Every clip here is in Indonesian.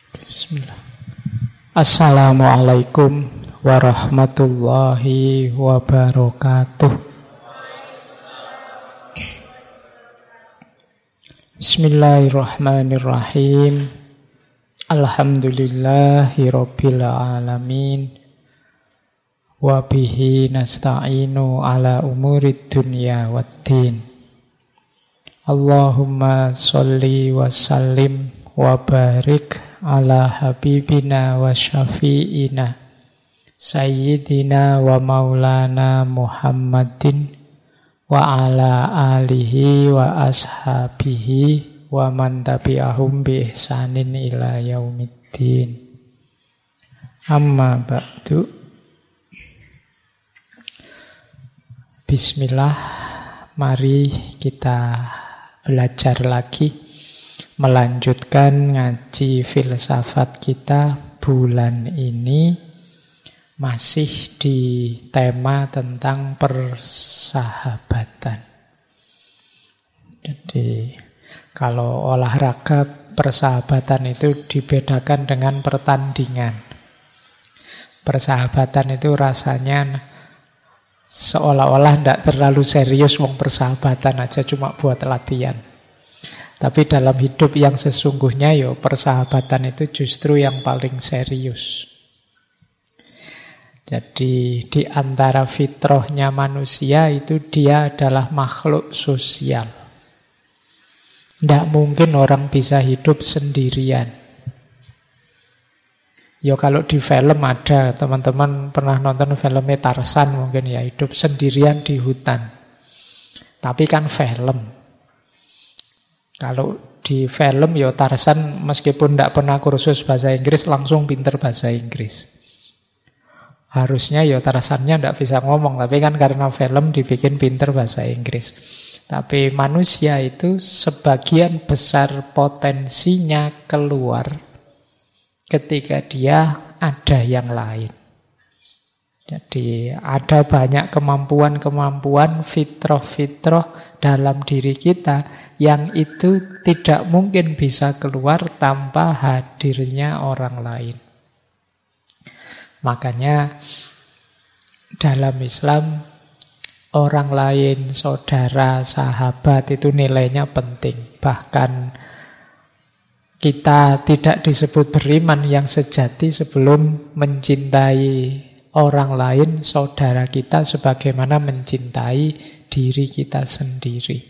Bismillah. Assalamualaikum warahmatullahi wabarakatuh. Bismillahirrahmanirrahim. Alhamdulillahi rabbil alamin. Wa bihi nasta'inu ala umurid dunya waddin. Allahumma sholli wa sallim wa barik ala habibina wa syafi'ina sayyidina wa maulana Muhammadin wa ala alihi wa ashabihi wa man tabi'ahum bi ihsanin ila yaumiddin. Amma ba'du. Bismillah, mari kita belajar lagi, melanjutkan ngaji filsafat kita bulan ini, masih di tema tentang persahabatan. Jadi kalau olahraga persahabatan itu dibedakan dengan pertandingan. Persahabatan itu rasanya seolah-olah tidak terlalu serius, wong persahabatan aja cuma buat latihan. Tapi dalam hidup yang sesungguhnya persahabatan itu justru yang paling serius. Jadi di antara fitrahnya manusia itu dia adalah makhluk sosial. Tidak mungkin orang bisa hidup sendirian. Kalau di film ada, teman-teman pernah nonton filmnya Tarzan mungkin ya, hidup sendirian di hutan. Tapi kan film. Kalau di film Tarzan meskipun tidak pernah kursus bahasa Inggris langsung pinter bahasa Inggris. Harusnya Tarzannya tidak bisa ngomong, tapi kan karena film dibikin pinter bahasa Inggris. Tapi manusia itu sebagian besar potensinya keluar ketika dia ada yang lain. Jadi ada banyak kemampuan-kemampuan fitrah-fitrah dalam diri kita yang itu tidak mungkin bisa keluar tanpa hadirnya orang lain. Makanya dalam Islam orang lain, saudara, sahabat itu nilainya penting. Bahkan kita tidak disebut beriman yang sejati sebelum mencintai orang lain, saudara kita, sebagaimana mencintai diri kita sendiri.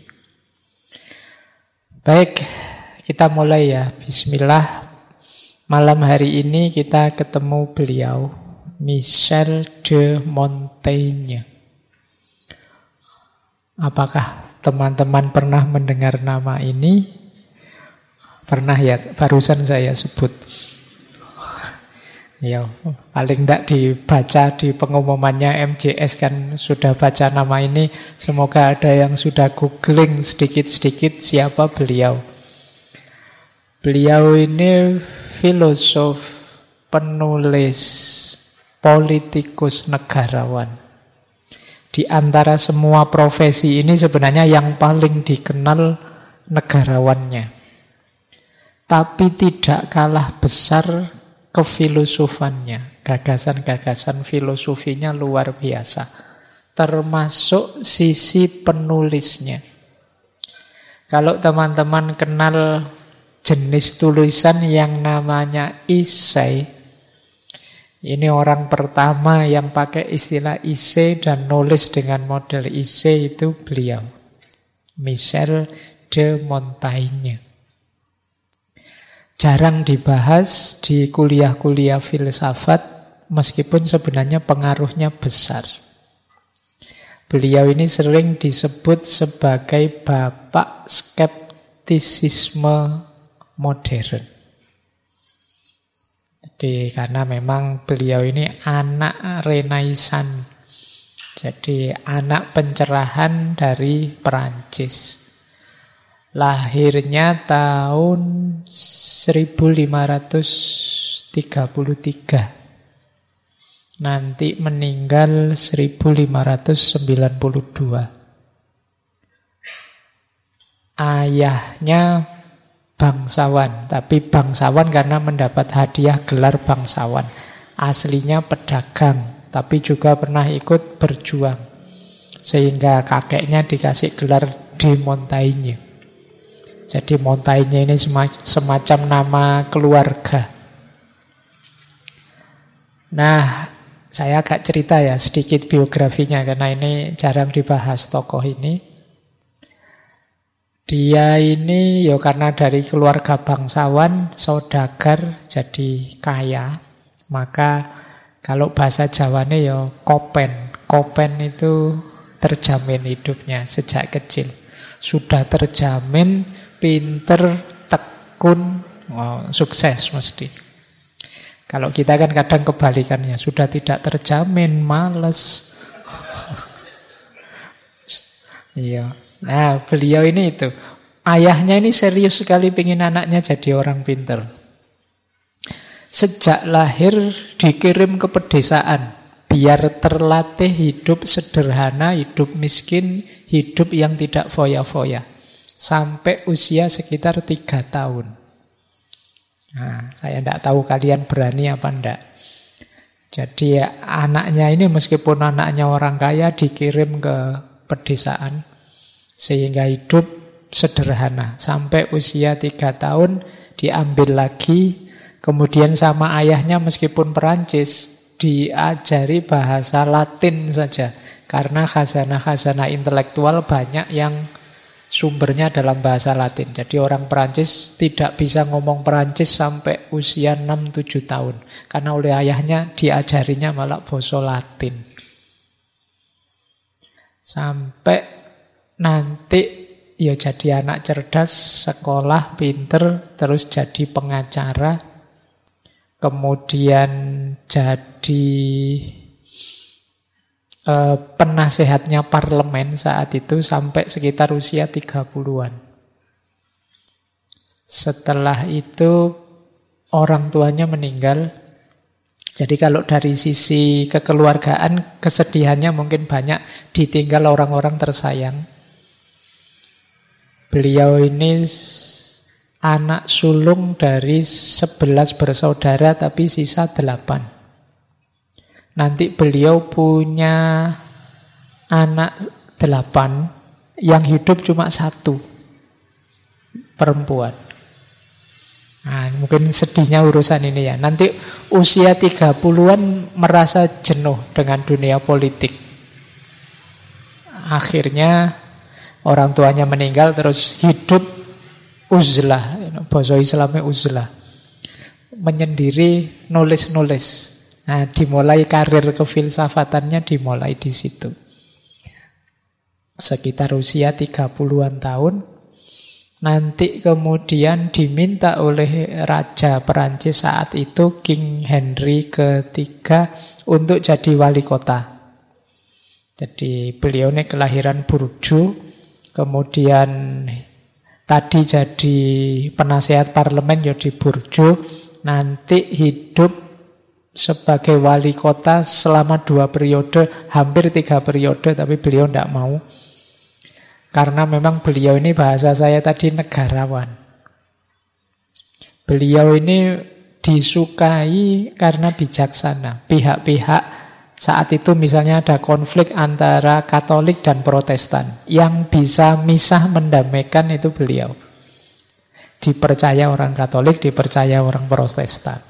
Baik, kita mulai ya. Bismillah. Malam hari ini kita ketemu beliau, Michel de Montaigne. Apakah teman-teman pernah mendengar nama ini? Pernah ya, barusan saya sebut. Paling tidak dibaca di pengumumannya MJS kan sudah baca nama ini. Semoga ada yang sudah googling sedikit-sedikit siapa beliau. Beliau ini filosof, penulis, politikus, negarawan. Di antara semua profesi ini sebenarnya yang paling dikenal negarawannya. Tapi tidak kalah besar kefilosofannya, gagasan-gagasan filosofinya luar biasa, termasuk sisi penulisnya. Kalau teman-teman kenal jenis tulisan yang namanya esai, ini orang pertama yang pakai istilah esai dan nulis dengan model esai itu beliau, Michel de Montaigne. Jarang dibahas di kuliah-kuliah filsafat, meskipun sebenarnya pengaruhnya besar. Beliau ini sering disebut sebagai bapak skeptisisme modern. Jadi karena memang beliau ini anak Renaissance, jadi anak pencerahan dari Perancis. Lahirnya tahun 1533. Nanti meninggal 1592. Ayahnya bangsawan. Tapi bangsawan karena mendapat hadiah gelar bangsawan. Aslinya pedagang, tapi juga pernah ikut berjuang. Sehingga kakeknya dikasih gelar de Montaigne. Jadi Montaigne ini semacam nama keluarga. Nah, saya agak cerita ya sedikit biografinya karena ini jarang dibahas tokoh ini. Dia ini ya karena dari keluarga bangsawan, saudagar, jadi kaya. Maka kalau bahasa Jawane ya kopen. Kopen itu terjamin hidupnya sejak kecil. Sudah terjamin, pinter, tekun, sukses mesti. Kalau kita kan kadang kebalikannya, sudah tidak terjamin, males. Iya. Nah, beliau ini itu. Ayahnya ini serius sekali pengen anaknya jadi orang pinter. Sejak lahir dikirim ke pedesaan. Biar terlatih hidup sederhana, hidup miskin, hidup yang tidak foya-foya. Sampai usia sekitar 3 tahun. Nah, saya tidak tahu kalian berani apa enggak. Jadi anaknya ini meskipun anaknya orang kaya dikirim ke pedesaan. Sehingga hidup sederhana. Sampai usia 3 tahun diambil lagi. Kemudian sama ayahnya meskipun Perancis diajari bahasa Latin saja. Karena khazanah-khazanah intelektual banyak yang sumbernya dalam bahasa Latin. Jadi orang Perancis tidak bisa ngomong Perancis sampai usia 6-7 tahun. Karena oleh ayahnya diajarinya malah bahasa Latin. Sampai nanti ya jadi anak cerdas, sekolah, pinter, terus jadi pengacara, kemudian jadi penasehatnya parlemen saat itu sampai sekitar usia 30-an. Setelah itu orang tuanya meninggal. Jadi kalau dari sisi kekeluargaan, kesedihannya mungkin banyak, ditinggal orang-orang tersayang. Beliau ini anak sulung dari 11 bersaudara tapi sisa 8. Nanti beliau punya anak 8 yang hidup cuma 1, perempuan. Nah, mungkin sedihnya urusan ini ya. Nanti usia 30-an merasa jenuh dengan dunia politik. Akhirnya orang tuanya meninggal terus hidup uzlah, bahasa Islamnya uzlah, menyendiri, nulis-nulis. Nah, dimulai karir kefilsafatannya dimulai di situ. Sekitar usia 30-an tahun. Nanti kemudian diminta oleh Raja Perancis saat itu, King Henry III, untuk jadi wali kota. Jadi beliau ini kelahiran Bordeaux. Kemudian tadi jadi penasehat parlemen ya di Bordeaux. Nanti hidup sebagai wali kota selama 2 periode, hampir 3 periode, tapi beliau tidak mau. Karena memang beliau ini, bahasa saya tadi, negarawan. Beliau ini disukai karena bijaksana. Pihak-pihak saat itu misalnya ada konflik antara Katolik dan Protestan. Yang bisa misah mendamaikan itu beliau. Dipercaya orang Katolik, dipercaya orang Protestan.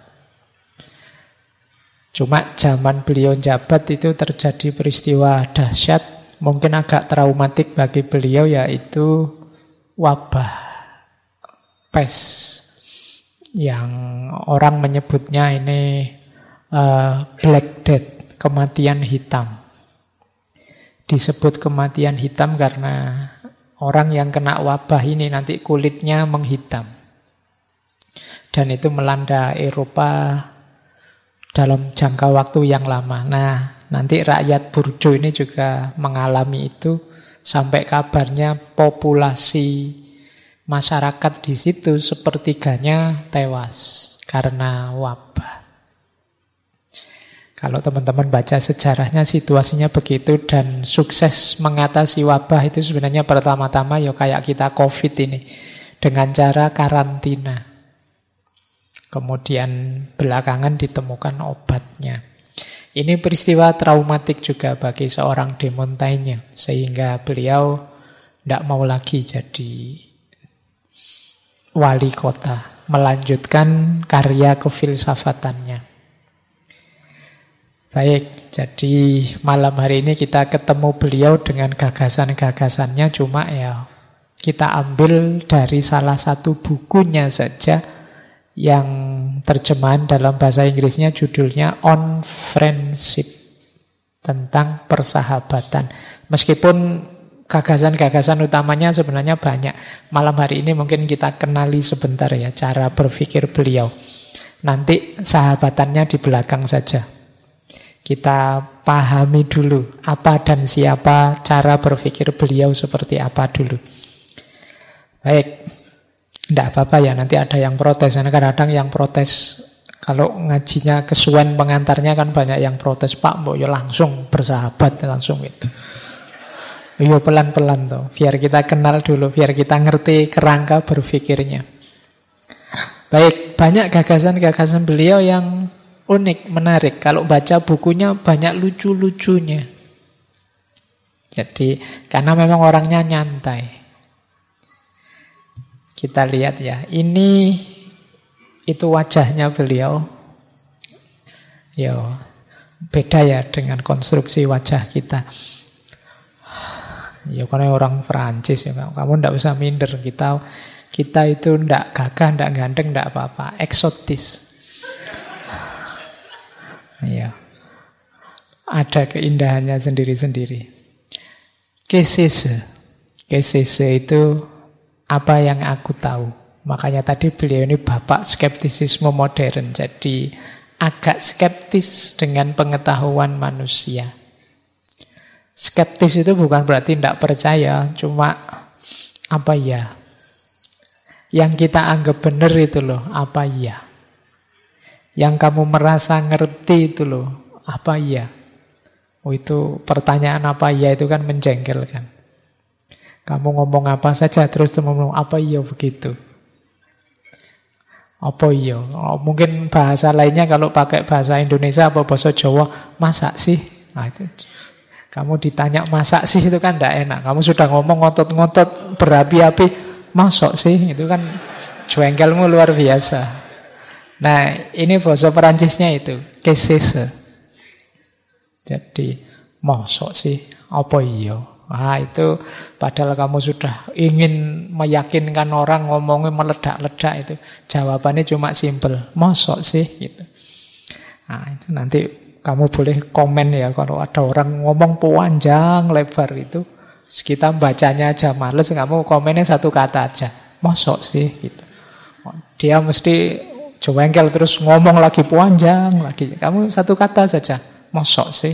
Cuma zaman beliau jabat itu terjadi peristiwa dahsyat, mungkin agak traumatik bagi beliau, yaitu wabah pes. Yang orang menyebutnya ini Black Death. Kematian hitam. Disebut kematian hitam karena orang yang kena wabah ini nanti kulitnya menghitam. Dan itu melanda Eropa dalam jangka waktu yang lama. Nah, nanti rakyat Bordeaux ini juga mengalami itu, sampai kabarnya populasi masyarakat di situ sepertiganya tewas karena wabah. Kalau teman-teman baca sejarahnya situasinya begitu, dan sukses mengatasi wabah itu sebenarnya pertama-tama ya kayak kita COVID ini. dengan cara karantina. Kemudian belakangan ditemukan obatnya. Ini peristiwa traumatik juga bagi seorang de Montaigne, sehingga beliau tidak mau lagi jadi wali kota, melanjutkan karya kefilsafatannya. Baik, jadi malam hari ini kita ketemu beliau dengan gagasan-gagasannya, cuma ya kita ambil dari salah satu bukunya saja yang terjemahan dalam bahasa Inggrisnya judulnya On Friendship, tentang persahabatan. Meskipun gagasan-gagasan utamanya sebenarnya banyak. Malam hari ini mungkin kita kenali sebentar ya cara berpikir beliau. Nanti sahabatannya di belakang saja. Kita pahami dulu apa dan siapa, cara berpikir beliau seperti apa dulu. Baik. Tidak apa-apa ya, nanti ada yang protes. Karena kadang-kadang yang protes, kalau ngajinya kesuwen pengantarnya kan banyak yang protes, Pak, mbok ya langsung bersahabat, langsung gitu. Yo pelan-pelan toh, biar kita kenal dulu, biar kita ngerti kerangka berpikirnya. Baik, banyak gagasan-gagasan beliau yang unik, menarik. Kalau baca bukunya banyak lucu-lucunya. Jadi, karena memang orangnya nyantai. Kita lihat ya, ini itu wajahnya beliau. Yo, beda ya dengan konstruksi wajah kita. Ya karena orang Perancis ya, kamu ndak usah minder, kita itu ndak gagah, ndak ganteng, ndak apa-apa, eksotis. Ya, ada keindahannya sendiri-sendiri. KCC itu apa yang aku tahu. Makanya tadi beliau ini bapak skeptisisme modern. Jadi agak skeptis dengan pengetahuan manusia. Skeptis itu bukan berarti tidak percaya. Cuma apa ya, yang kita anggap benar itu loh, apa ya. Yang kamu merasa ngerti itu loh, apa ya. Oh, itu pertanyaan apa ya itu kan menjengkelkan. Kamu ngomong apa saja terus ngomong apa iya begitu. Apa iya? Oh, mungkin bahasa lainnya kalau pakai bahasa Indonesia apa bahasa Jawa, masak sih. Nah, itu. Kamu ditanya masak sih itu kan tidak enak. Kamu sudah ngomong ngotot-ngotot berapi-api, masuk sih itu kan jengkelmu luar biasa. Nah, ini bahasa Perancisnya itu, kesese. Jadi, masuk sih, apa iya? Ah itu padahal kamu sudah ingin meyakinkan orang, ngomongnya meledak-ledak itu. Jawabannya cuma simple, mosok sih gitu. Nah itu nanti kamu boleh komen ya kalau ada orang ngomong panjang lebar itu. Kita bacanya aja males, kamu komennya satu kata aja, mosok sih gitu. Dia mesti jengkel terus ngomong lagi panjang lagi. Kamu satu kata saja, mosok sih.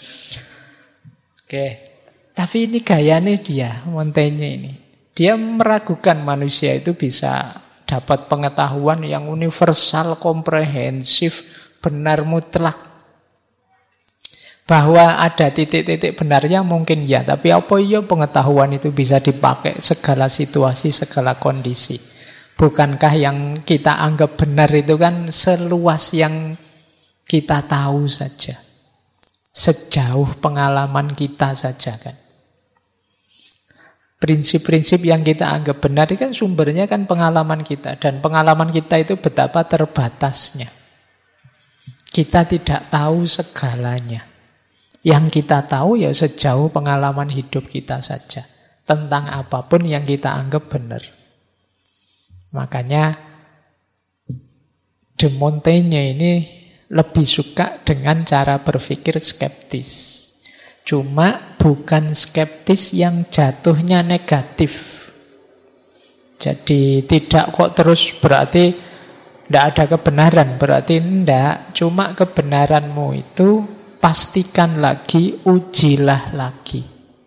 Oke. Tapi ini gayanya dia, Montaigne ini. Dia meragukan manusia itu bisa dapat pengetahuan yang universal, komprehensif, benar mutlak. Bahwa ada titik-titik benarnya mungkin ya, tapi apa iya pengetahuan itu bisa dipakai segala situasi, segala kondisi. Bukankah yang kita anggap benar itu kan seluas yang kita tahu saja. Sejauh pengalaman kita saja kan. Prinsip-prinsip yang kita anggap benar itu kan sumbernya kan pengalaman kita. Dan pengalaman kita itu betapa terbatasnya. Kita tidak tahu segalanya. Yang kita tahu ya sejauh pengalaman hidup kita saja. Tentang apapun yang kita anggap benar. Makanya de Montaigne ini lebih suka dengan cara berpikir skeptis. Cuma bukan skeptis yang jatuhnya negatif. Jadi tidak kok terus berarti tidak ada kebenaran. Berarti tidak. Cuma kebenaranmu itu pastikan lagi, ujilah lagi.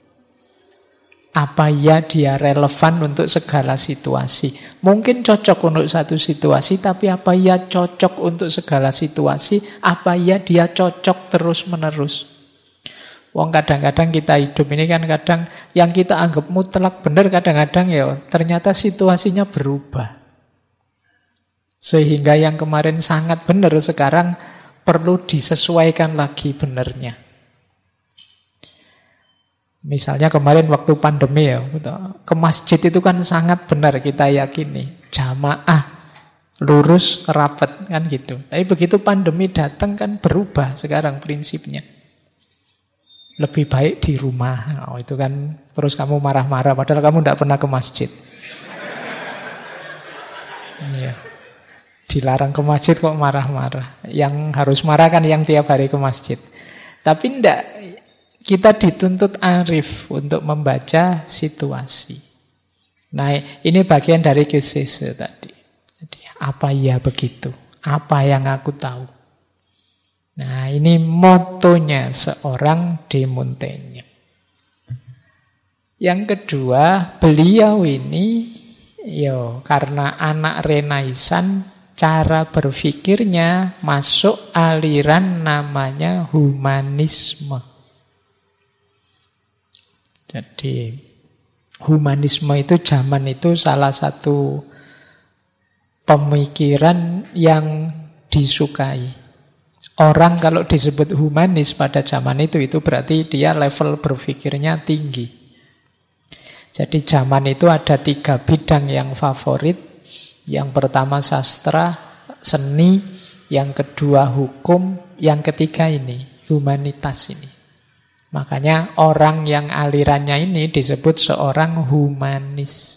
Apa ya dia relevan untuk segala situasi. Mungkin cocok untuk satu situasi, tapi apa ya cocok untuk segala situasi. Apa ya dia cocok terus menerus. Wong kadang-kadang kita hidup ini kan kadang yang kita anggap mutlak benar kadang-kadang ya ternyata situasinya berubah. Sehingga yang kemarin sangat benar sekarang perlu disesuaikan lagi benarnya. Misalnya kemarin waktu pandemi ya, ke masjid itu kan sangat benar kita yakini. Jamaah lurus, rapat, kan gitu. Tapi begitu pandemi datang kan berubah sekarang prinsipnya. Lebih baik di rumah. Oh, itu kan terus kamu marah-marah padahal kamu tidak pernah ke masjid. Iya. Dilarang ke masjid kok marah-marah. Yang harus marah kan yang tiap hari ke masjid. Tapi tidak, kita dituntut arif untuk membaca situasi. Nah, ini bagian dari gesese tadi. Apa ya begitu? Apa yang aku tahu? Nah, ini motonya seorang De Montaigne. Yang kedua, beliau ini karena anak Renaisan, cara berpikirnya masuk aliran namanya humanisme. Jadi humanisme itu zaman itu salah satu pemikiran yang disukai. Orang kalau disebut humanis pada zaman itu berarti dia level berpikirnya tinggi. Jadi zaman itu ada 3 bidang yang favorit. Yang pertama sastra, seni, yang kedua hukum, yang ketiga ini humanitas ini. Makanya orang yang alirannya ini disebut seorang humanis.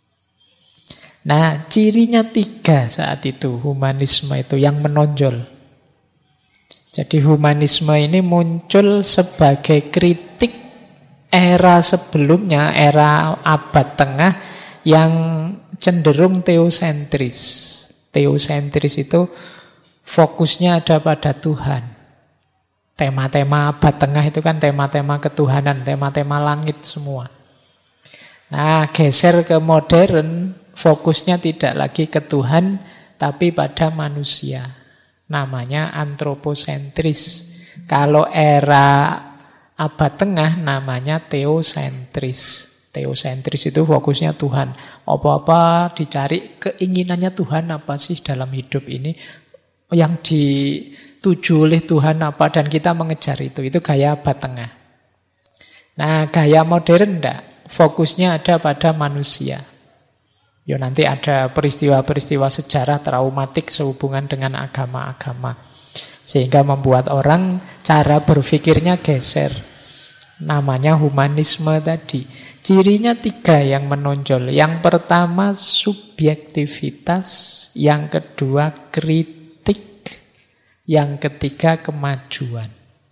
Nah, cirinya 3 saat itu, humanisme itu yang menonjol. Jadi humanisme ini muncul sebagai kritik era sebelumnya, era abad tengah yang cenderung teosentris. Teosentris itu fokusnya ada pada Tuhan. Tema-tema abad tengah itu kan tema-tema ketuhanan, tema-tema langit semua. Nah, geser ke modern, fokusnya tidak lagi ke Tuhan, tapi pada manusia. Namanya antroposentris. Kalau era abad tengah namanya teosentris. Teosentris itu fokusnya Tuhan. Apa-apa dicari keinginannya Tuhan apa sih dalam hidup ini. Yang dituju oleh Tuhan apa, dan kita mengejar itu. Itu gaya abad tengah. Nah, gaya modern enggak. Fokusnya ada pada manusia. Nanti ada peristiwa-peristiwa sejarah traumatik sehubungan dengan agama-agama. Sehingga membuat orang cara berpikirnya geser. Namanya humanisme tadi. Cirinya 3 yang menonjol. Yang pertama subjektivitas, yang kedua kritik, yang ketiga kemajuan.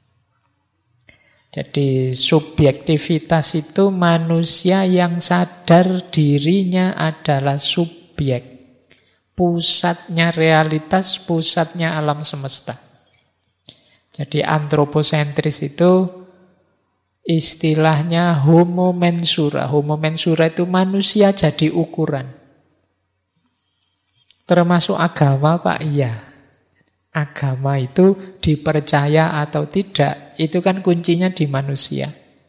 Jadi subjektivitas itu manusia yang sadar dirinya adalah subjek. Pusatnya realitas, pusatnya alam semesta. Jadi antroposentris itu istilahnya homo mensura. Homo mensura itu manusia jadi ukuran. Termasuk agama, Pak? Iya. Agama itu dipercaya atau tidak, itu kan kuncinya di manusia.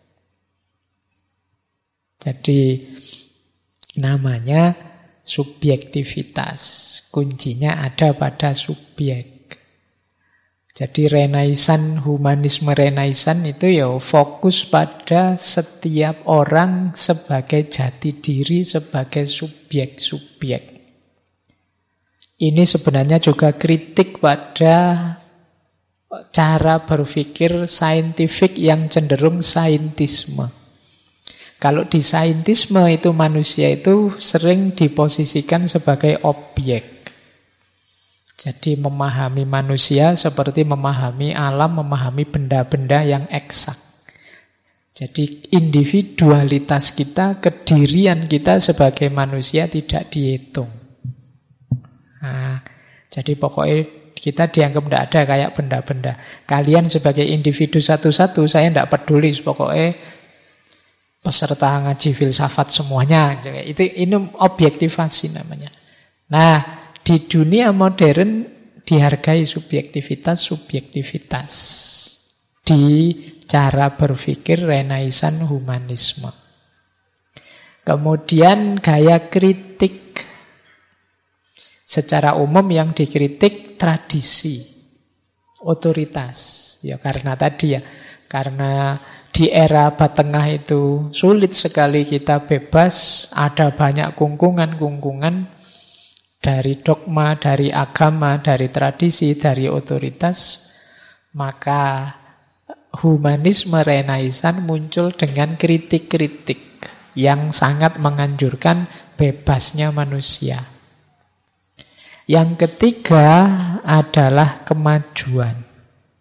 Jadi namanya subjektivitas. Kuncinya ada pada subjek. Jadi Renaisan, humanisme Renaisan itu fokus pada setiap orang sebagai jati diri, sebagai subjek-subjek. Ini sebenarnya juga kritik pada cara berpikir saintifik yang cenderung saintisme. Kalau di saintisme itu manusia itu sering diposisikan sebagai objek. Jadi memahami manusia seperti memahami alam, memahami benda-benda yang eksak. Jadi individualitas kita, kedirian kita sebagai manusia tidak dihitung. Nah, jadi pokoknya kita dianggap tidak ada kayak benda-benda. Kalian sebagai individu satu-satu, saya tidak peduli. Pokoknya peserta ngaji filsafat semuanya. Ini objektivasi namanya. Nah, di dunia modern dihargai subjektivitas. cara berpikir Renaissance humanisme. Kemudian gaya kritik. Secara umum yang dikritik tradisi, otoritas. Ya karena tadi ya, karena di era abad tengah itu sulit sekali kita bebas, ada banyak kungkungan-kungkungan dari dogma, dari agama, dari tradisi, dari otoritas. Maka humanisme Renaissance muncul dengan kritik-kritik yang sangat menganjurkan bebasnya manusia. Yang ketiga adalah kemajuan.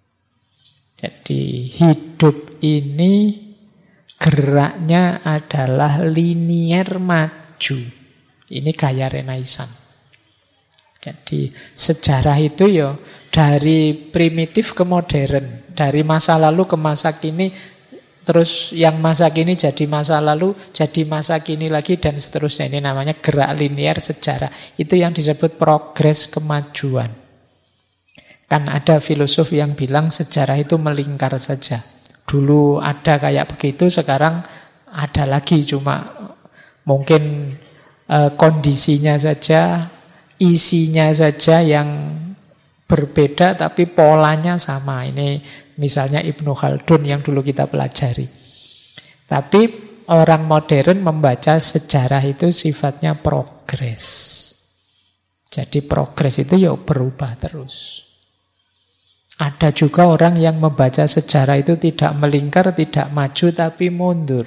Jadi hidup ini geraknya adalah linier maju. Ini gaya Renaissance. Jadi sejarah itu ya dari primitif ke modern, dari masa lalu ke masa kini, terus yang masa kini jadi masa lalu, jadi masa kini lagi, dan seterusnya. Ini namanya gerak linier sejarah. Itu yang disebut progres kemajuan. Kan ada filosof yang bilang sejarah itu melingkar saja. Dulu ada kayak begitu, sekarang ada lagi, cuma mungkin kondisinya saja, isinya saja yang berbeda, tapi polanya sama. Ini misalnya Ibnu Khaldun yang dulu kita pelajari. Tapi orang modern membaca sejarah itu sifatnya progres. Jadi progres itu ya berubah terus. Ada juga orang yang membaca sejarah itu tidak melingkar, tidak maju, tapi mundur.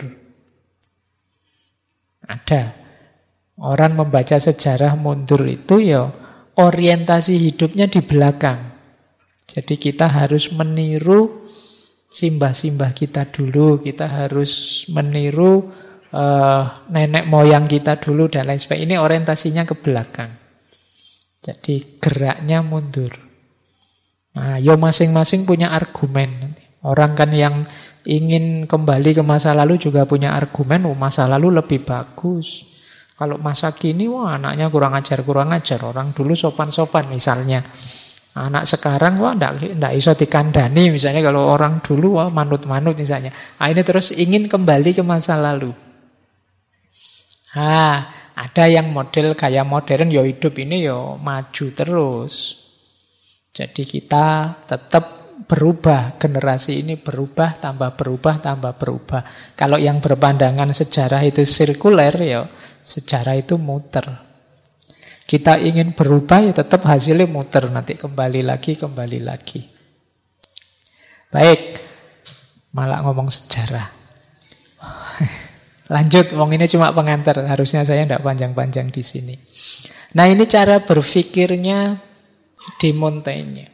Ada. Orang membaca sejarah mundur itu ya orientasi hidupnya di belakang. Jadi kita harus meniru simbah-simbah kita dulu. Kita harus meniru nenek moyang kita dulu dan lain sebagainya. Ini orientasinya ke belakang. Jadi geraknya mundur. Nah, yo masing-masing punya argumen. Orang kan yang ingin kembali ke masa lalu juga punya argumen. Oh, masa lalu lebih bagus. Kalau masa kini, wah anaknya kurang ajar. Orang dulu sopan-sopan misalnya. Anak sekarang, wah ndak iso dikandani. Misalnya kalau orang dulu, wah manut-manut misalnya. Nah, ini terus ingin kembali ke masa lalu. Ada yang model gaya modern, yo hidup ini yo maju terus. Jadi kita tetap berubah, generasi ini berubah, tambah berubah, tambah berubah. Kalau yang berpandangan sejarah itu sirkuler, ya sejarah itu muter. Kita ingin berubah, ya tetap hasilnya muter. Nanti kembali lagi. Baik, malah ngomong sejarah. Lanjut, wong ini cuma pengantar. Harusnya saya tidak panjang-panjang di sini. Nah, ini cara berpikirnya De Montaigne.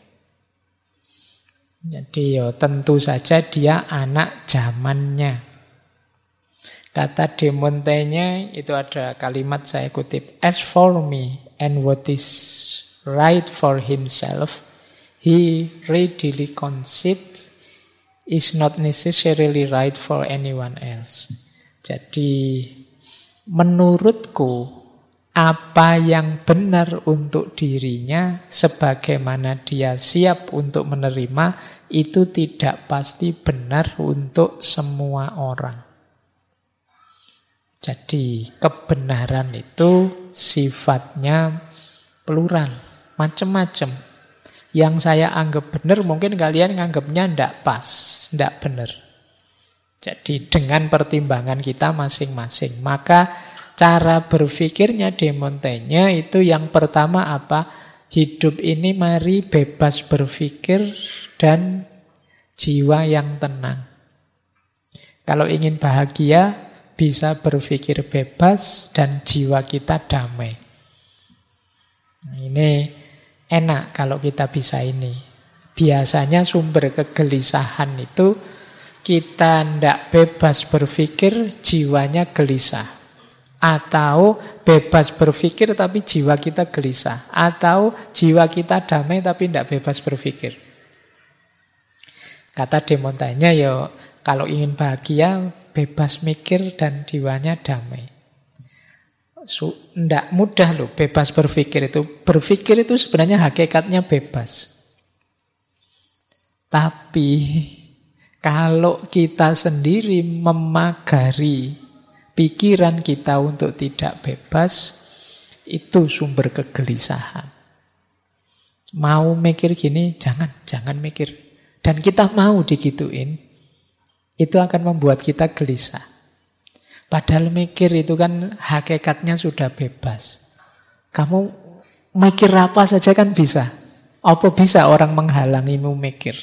Jadi ya tentu saja dia anak zamannya. Kata De Montaigne itu ada kalimat saya kutip. As for me and what is right for himself, he readily concedes is not necessarily right for anyone else. Jadi menurutku apa yang benar untuk dirinya sebagaimana dia siap untuk menerima itu tidak pasti benar untuk semua orang. Jadi kebenaran itu sifatnya plural, macam-macam. Yang saya anggap benar mungkin kalian anggapnya tidak pas, tidak benar. Jadi dengan pertimbangan kita masing-masing. Maka cara berpikirnya De Montaigne itu yang pertama apa? Hidup ini mari bebas berpikir dan jiwa yang tenang. Kalau ingin bahagia, bisa berpikir bebas dan jiwa kita damai. Nah, ini enak kalau kita bisa ini. Biasanya sumber kegelisahan itu kita tidak bebas berpikir, jiwanya gelisah. Atau bebas berpikir tapi jiwa kita gelisah. Atau jiwa kita damai tapi tidak bebas berpikir. Kata De Montaigne, ya kalau ingin bahagia, bebas mikir dan jiwanya damai. Tidak mudah loh bebas berpikir itu. Berpikir itu sebenarnya hakikatnya bebas. Tapi Kalau kita sendiri memagari pikiran kita untuk tidak bebas, itu sumber kegelisahan. Mau mikir gini, jangan mikir. Dan kita mau digituin, itu akan membuat kita gelisah. Padahal mikir itu kan hakikatnya sudah bebas. Kamu mikir apa saja kan bisa. Apa bisa orang menghalangimu mikir?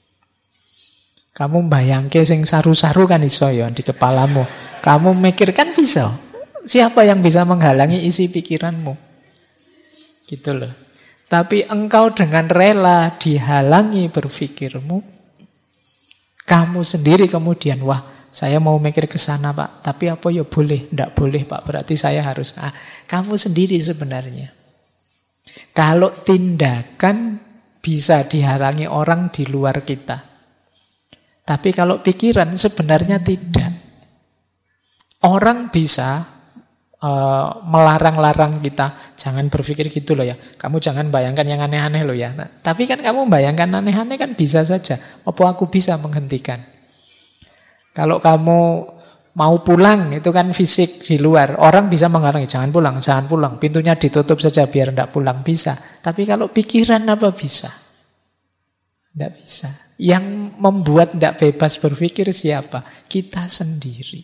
Kamu bayangke sing saru-saru kan iso ya di kepalamu. Kamu mikir kan bisa. Siapa yang bisa menghalangi isi pikiranmu? Gitu loh. Tapi engkau dengan rela dihalangi berpikirmu, kamu sendiri kemudian, wah saya mau mikir ke sana Pak, tapi apa ya boleh? Tidak boleh Pak, berarti saya harus. Kamu sendiri sebenarnya. Kalau tindakan bisa dihalangi orang di luar kita. Tapi kalau pikiran sebenarnya tidak. Orang bisa melarang-larang kita, jangan berpikir gitu loh ya. Kamu jangan bayangkan yang aneh-aneh loh ya. Nah, tapi kan kamu bayangkan aneh-aneh kan bisa saja. Apa aku bisa menghentikan? Kalau kamu mau pulang, itu kan fisik di luar. Orang bisa menghalangi, jangan pulang. Pintunya ditutup saja biar tidak pulang, bisa. Tapi kalau pikiran apa bisa? Tidak bisa. Yang membuat tidak bebas berpikir siapa? Kita sendiri.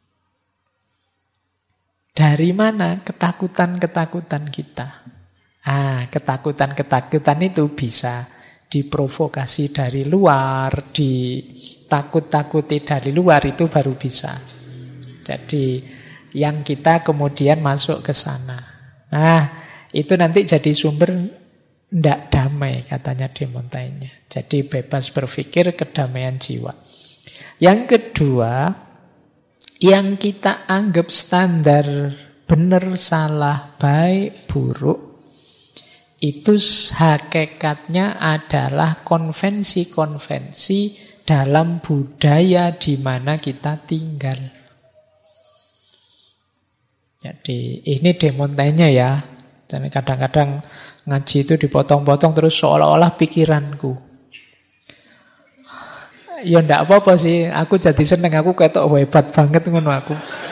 Dari mana ketakutan-ketakutan kita? Ketakutan-ketakutan itu bisa diprovokasi dari luar, ditakut-takuti dari luar, itu baru bisa. Jadi yang kita kemudian masuk ke sana. Nah, itu nanti jadi sumber ndak damai katanya De Montaigne. Jadi bebas berpikir, kedamaian jiwa. Yang kedua, yang kita anggap standar benar, salah, baik, buruk, itu hakikatnya adalah konvensi-konvensi dalam budaya di mana kita tinggal. Jadi ini De Montaigne ya. Dan kadang-kadang ngaji itu dipotong-potong terus seolah-olah pikiranku. Ya ndak apa-apa sih, aku jadi seneng, aku ketok hebat banget ngono aku.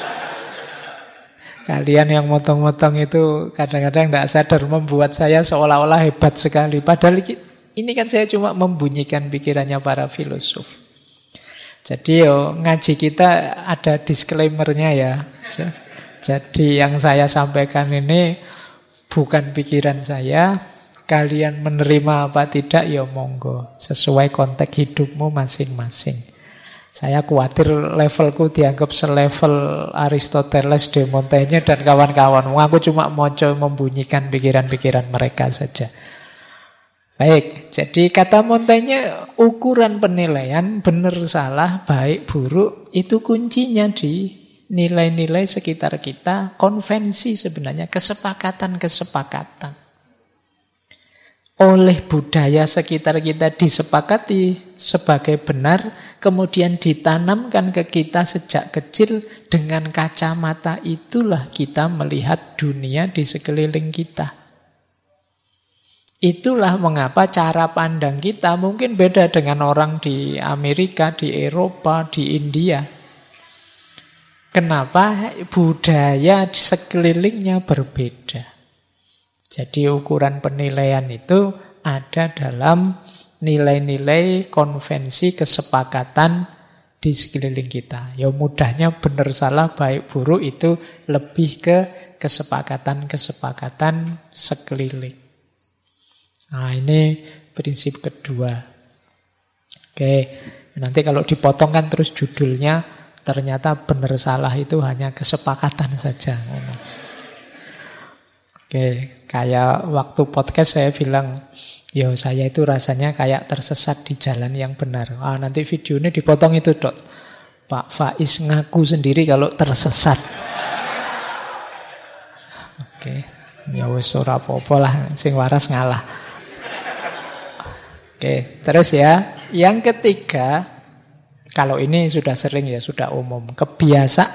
Kalian yang motong-motong itu kadang-kadang ndak sadar membuat saya seolah-olah hebat sekali. Padahal ini kan saya cuma membunyikan pikirannya para filosof. Jadi ngaji kita ada disclaimer-nya ya. Jadi yang saya sampaikan ini bukan pikiran saya. Kalian menerima apa tidak ya monggo, sesuai konteks hidupmu masing-masing. Saya khawatir levelku dianggap selevel Aristoteles, De Montaigne dan kawan-kawan. Aku cuma mau membunyikan pikiran-pikiran mereka saja. Baik, jadi kata Montaigne, ukuran penilaian benar salah, baik buruk, itu kuncinya di nilai-nilai sekitar kita, konvensi sebenarnya, kesepakatan-kesepakatan. Oleh budaya sekitar kita disepakati sebagai benar, kemudian ditanamkan ke kita sejak kecil, dengan kacamata itulah kita melihat dunia di sekeliling kita. Itulah mengapa cara pandang kita mungkin beda dengan orang di Amerika, di Eropa, di India. Kenapa? Budaya sekelilingnya berbeda. Jadi ukuran penilaian itu ada dalam nilai-nilai konvensi kesepakatan di sekeliling kita. Ya mudahnya benar salah baik buruk itu lebih ke kesepakatan-kesepakatan sekeliling. Nah ini prinsip kedua. Oke, nanti kalau dipotong kan terus judulnya ternyata benar salah itu hanya kesepakatan saja. Oke, kayak waktu podcast saya bilang, yo saya itu rasanya kayak tersesat di jalan yang benar. Nanti videonya dipotong itu dok. Pak Faiz ngaku sendiri kalau tersesat. Oke, ya wis ora apa-apa lah, sing waras ngalah. Oke, terus ya, yang ketiga, kalau ini sudah sering ya, sudah umum.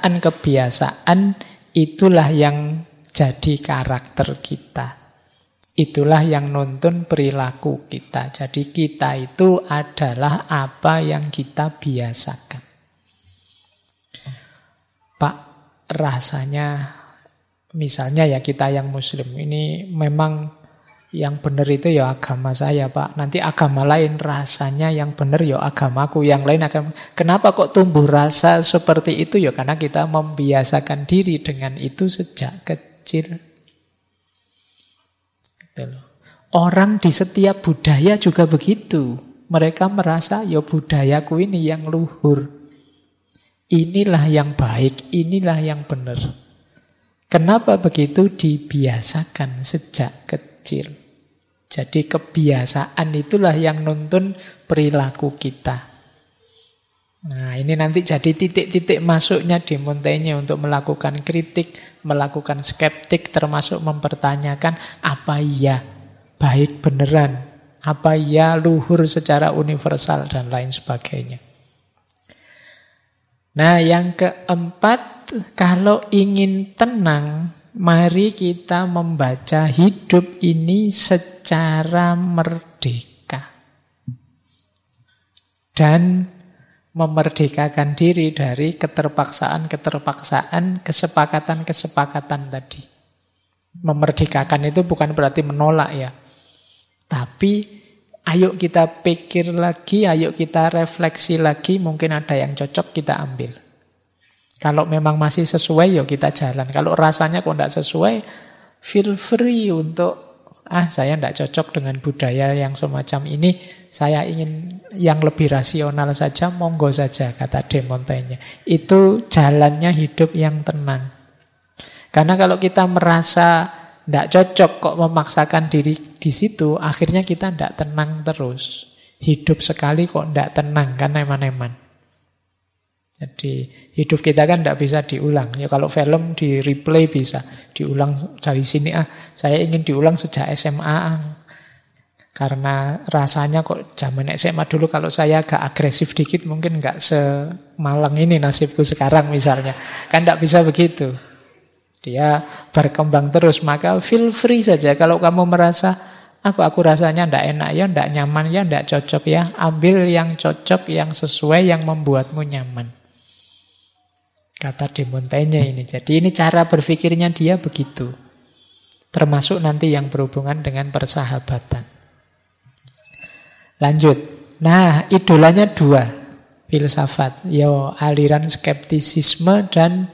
Kebiasaan-kebiasaan itulah yang jadi karakter kita. Itulah yang nuntun perilaku kita. Jadi kita itu adalah apa yang kita biasakan. Pak, rasanya misalnya ya kita yang muslim ini memang yang benar itu ya agama saya, Pak. Nanti agama lain rasanya yang benar ya agamaku, yang lain agama. Kenapa kok tumbuh rasa seperti itu? Ya karena kita membiasakan diri dengan itu sejak kecil. Orang di setiap budaya juga begitu. Mereka merasa ya budayaku ini yang luhur. Inilah yang baik, inilah yang benar. Kenapa begitu? Dibiasakan sejak kecil. Jadi kebiasaan itulah yang nuntun perilaku kita. Nah, ini nanti jadi titik-titik masuknya di Montaigne untuk melakukan kritik, melakukan skeptik, termasuk mempertanyakan apa iya baik beneran, apa iya luhur secara universal, dan lain sebagainya. Nah, yang keempat, kalau ingin tenang, mari kita membaca hidup ini secara merdeka. Dan memerdekakan diri dari keterpaksaan, kesepakatan tadi. Memerdekakan itu bukan berarti menolak ya. Tapi ayo kita pikir lagi, ayo kita refleksi lagi, mungkin ada yang cocok kita ambil. Kalau memang masih sesuai, yuk kita jalan. Kalau rasanya kok tidak sesuai, feel free untuk saya tidak cocok dengan budaya yang semacam ini, saya ingin yang lebih rasional saja, monggo saja, kata de Montaigne. Itu jalannya hidup yang tenang. Karena kalau kita merasa tidak cocok kok memaksakan diri di situ, akhirnya kita tidak tenang terus. Hidup sekali kok tidak tenang, kan eman-eman. Jadi hidup kita kan tidak bisa diulang. Ya kalau film di replay bisa diulang dari sini. Saya ingin diulang sejak SMA. Karena rasanya kok zaman SMA dulu kalau saya agak agresif dikit mungkin nggak semalang ini nasibku sekarang misalnya. Kan tidak bisa begitu. Dia berkembang terus. Maka feel free saja kalau kamu merasa aku rasanya tidak enak ya, tidak nyaman ya, tidak cocok ya. Ambil yang cocok, yang sesuai, yang membuatmu nyaman. Kata de Montaigne ini. Jadi ini cara berpikirnya dia begitu. Termasuk nanti yang berhubungan dengan persahabatan. Lanjut. Nah, idolanya dua. Filsafat. Aliran skeptisisme dan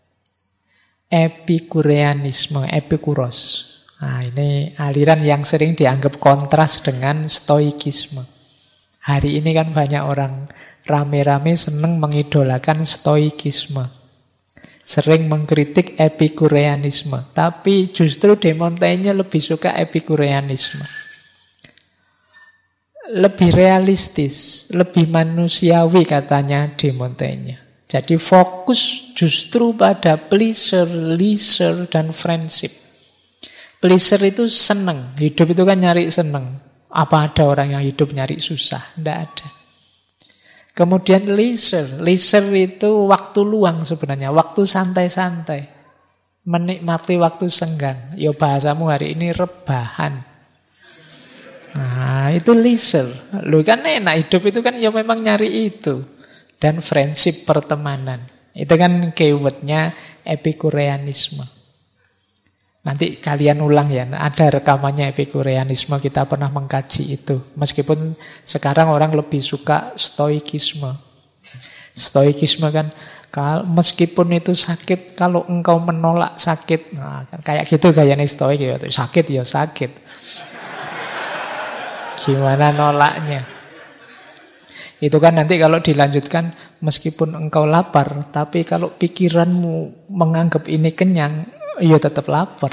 epikureanisme. Epikuros. Nah, ini aliran yang sering dianggap kontras dengan stoikisme. Hari ini kan banyak orang rame-rame seneng mengidolakan stoikisme. Sering mengkritik epikureanisme. Tapi justru de Montaigne lebih suka epikureanisme. Lebih realistis, lebih manusiawi katanya de Montaigne. Jadi fokus justru pada pleasure, leisure, dan friendship. Pleasure itu seneng. Hidup itu kan nyari seneng. Apa ada orang yang hidup nyari susah? Tidak ada. Kemudian leisure. Leisure itu waktu luang sebenarnya. Waktu santai-santai. Menikmati waktu senggang. Ya bahasamu hari ini rebahan. Nah itu leisure. Lu kan enak hidup itu kan ya memang nyari itu. Dan friendship, pertemanan. Itu kan keywordnya epikureanisme. Nanti kalian ulang ya, ada rekamannya epikureanisme, kita pernah mengkaji itu. Meskipun sekarang orang lebih suka stoikisme. Stoikisme kan, meskipun itu sakit, kalau engkau menolak sakit, nah, kayak gitu gayanya stoik ya, sakit ya sakit. Gimana nolaknya? Itu kan nanti kalau dilanjutkan, meskipun engkau lapar, tapi kalau pikiranmu menganggap ini kenyang, iya tetap lapar.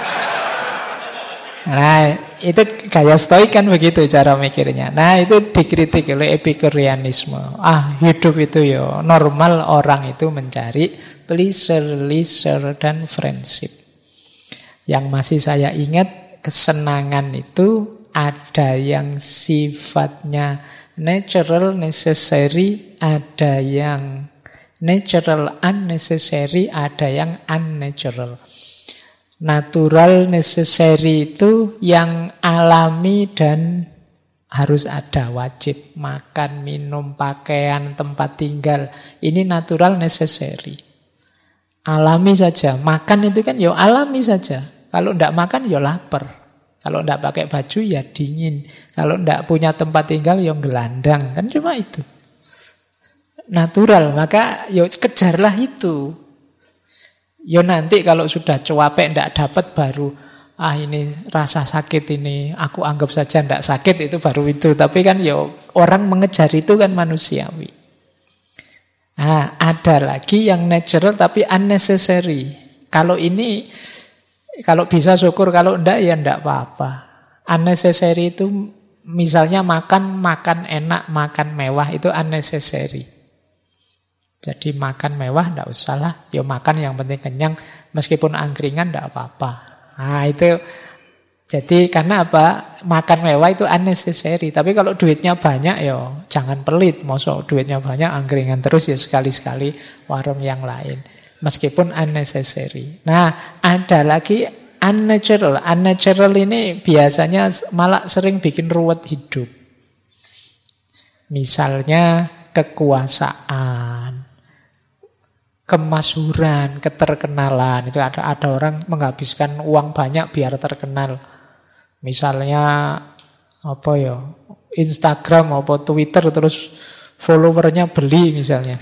Nah, itu gaya stoik kan begitu cara mikirnya. Nah, itu dikritik oleh epikureanisme. Hidup itu ya normal, orang itu mencari pleasure, leisure, dan friendship. Yang masih saya ingat, kesenangan itu ada yang sifatnya natural, necessary, ada yang natural, unnecessary, ada yang unnatural. Natural, necessary itu yang alami dan harus ada, wajib. Makan, minum, pakaian, tempat tinggal. Ini natural, necessary. Alami saja. Makan itu kan ya alami saja. Kalau tidak makan ya lapar. Kalau tidak pakai baju ya dingin. Kalau tidak punya tempat tinggal ya gelandang. Kan cuma itu. Natural, maka ya kejarlah itu. Ya nanti kalau sudah cuapek tidak dapat baru ini rasa sakit ini aku anggap saja tidak sakit, itu baru itu. Tapi kan ya orang mengejar itu kan manusiawi. Nah, ada lagi yang natural tapi unnecessary. Kalau ini kalau bisa syukur, kalau enggak ya enggak apa-apa. Unnecessary itu misalnya makan enak, makan mewah, itu unnecessary. Jadi makan mewah enggak usah lah, ya makan yang penting kenyang, meskipun angkringan enggak apa-apa. Nah itu, jadi karena apa? Makan mewah itu unnecessary. Tapi kalau duitnya banyak ya jangan pelit. Mosok duitnya banyak angkringan terus, ya sekali-sekali warung yang lain. Meskipun unnecessary. Nah ada lagi unnatural. Unnatural ini biasanya malah sering bikin ruwet hidup. Misalnya kekuasaan, kemasyhuran, keterkenalan. Itu ada orang menghabiskan uang banyak biar terkenal. Misalnya apa ya? Instagram apa Twitter terus followernya beli misalnya.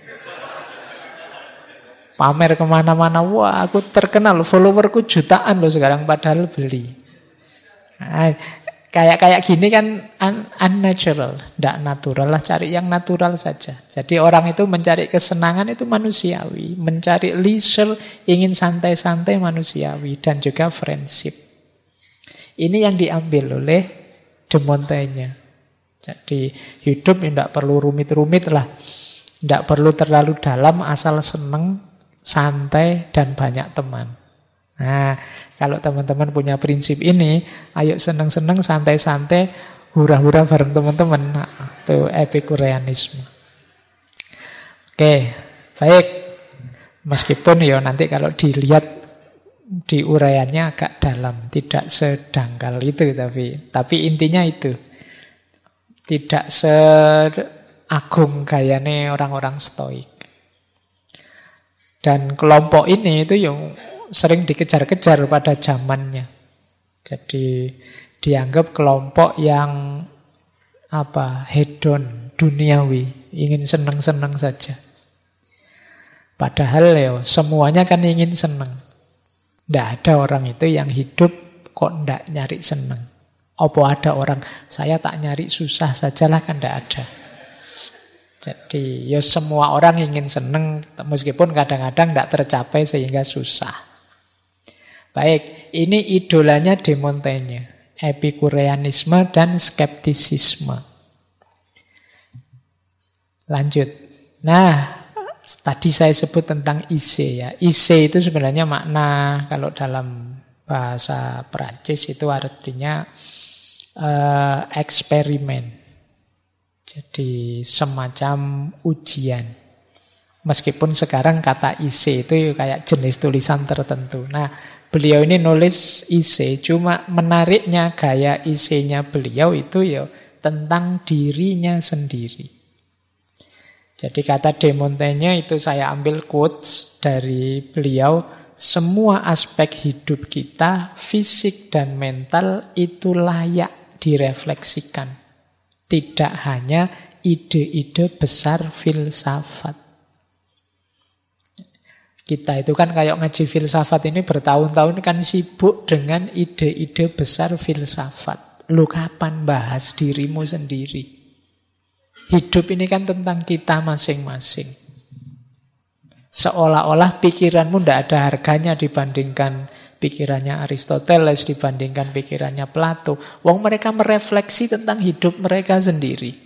Pamer kemana-mana, wah aku terkenal, followerku jutaan loh sekarang, padahal beli. Nah, kayak gini kan unnatural, tidak natural lah, cari yang natural saja. Jadi orang itu mencari kesenangan itu manusiawi, mencari leisure, ingin santai-santai manusiawi, dan juga friendship. Ini yang diambil oleh De Montaigne. Jadi hidup tidak perlu rumit-rumit lah, tidak perlu terlalu dalam, asal seneng, santai, dan banyak teman. Nah, kalau teman-teman punya prinsip ini, ayo seneng-seneng, santai-santai, hura-hura bareng teman-teman. Nah, itu epikureanisme. Oke, baik. Meskipun ya nanti kalau dilihat di uraiannya agak dalam, tidak sedangkal itu, tapi intinya itu. Tidak seagung gayane orang-orang stoik. Dan kelompok ini itu yang sering dikejar-kejar pada zamannya. Jadi dianggap kelompok yang hedon, duniawi, ingin senang-senang saja. Padahal ya semuanya kan ingin senang. Tidak ada orang itu yang hidup kok tidak nyari senang. Apa ada orang saya tak nyari susah sajalah, kan tidak ada. Jadi ya semua orang ingin senang, meskipun kadang-kadang tidak tercapai sehingga susah. Baik, ini idolanya De Montaigne, epikureanisme dan skeptisisme. Lanjut. Nah, tadi saya sebut tentang ise ya. Ise itu sebenarnya makna kalau dalam bahasa Perancis itu artinya eksperimen. Jadi semacam ujian. Meskipun sekarang kata ise itu kayak jenis tulisan tertentu. Nah, beliau ini nulis ise, cuma menariknya gaya isenya beliau itu ya tentang dirinya sendiri. Jadi kata De Montaigne itu saya ambil quotes dari beliau, semua aspek hidup kita, fisik dan mental itu layak direfleksikan. Tidak hanya ide-ide besar filsafat. Kita itu kan kayak ngaji filsafat ini bertahun-tahun kan sibuk dengan ide-ide besar filsafat. Lu kapan bahas dirimu sendiri? Hidup ini kan tentang kita masing-masing. Seolah-olah pikiranmu tidak ada harganya dibandingkan pikirannya Aristoteles, dibandingkan pikirannya Plato. Wong mereka merefleksi tentang hidup mereka sendiri.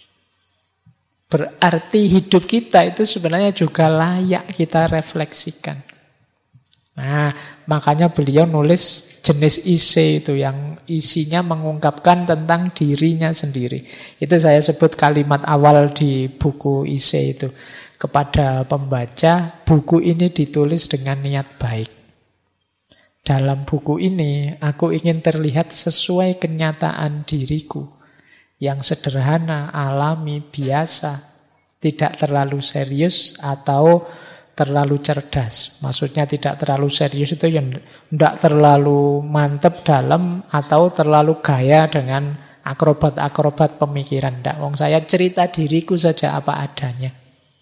Berarti hidup kita itu sebenarnya juga layak kita refleksikan. Nah, makanya beliau nulis jenis ise itu yang isinya mengungkapkan tentang dirinya sendiri. Itu saya sebut kalimat awal di buku ise itu. Kepada pembaca, buku ini ditulis dengan niat baik. Dalam buku ini, aku ingin terlihat sesuai kenyataan diriku yang sederhana, alami, biasa, tidak terlalu serius atau terlalu cerdas. Maksudnya tidak terlalu serius itu yang tidak terlalu mantep dalam atau terlalu gaya dengan akrobat-akrobat pemikiran. Tidak, wong saya cerita diriku saja apa adanya.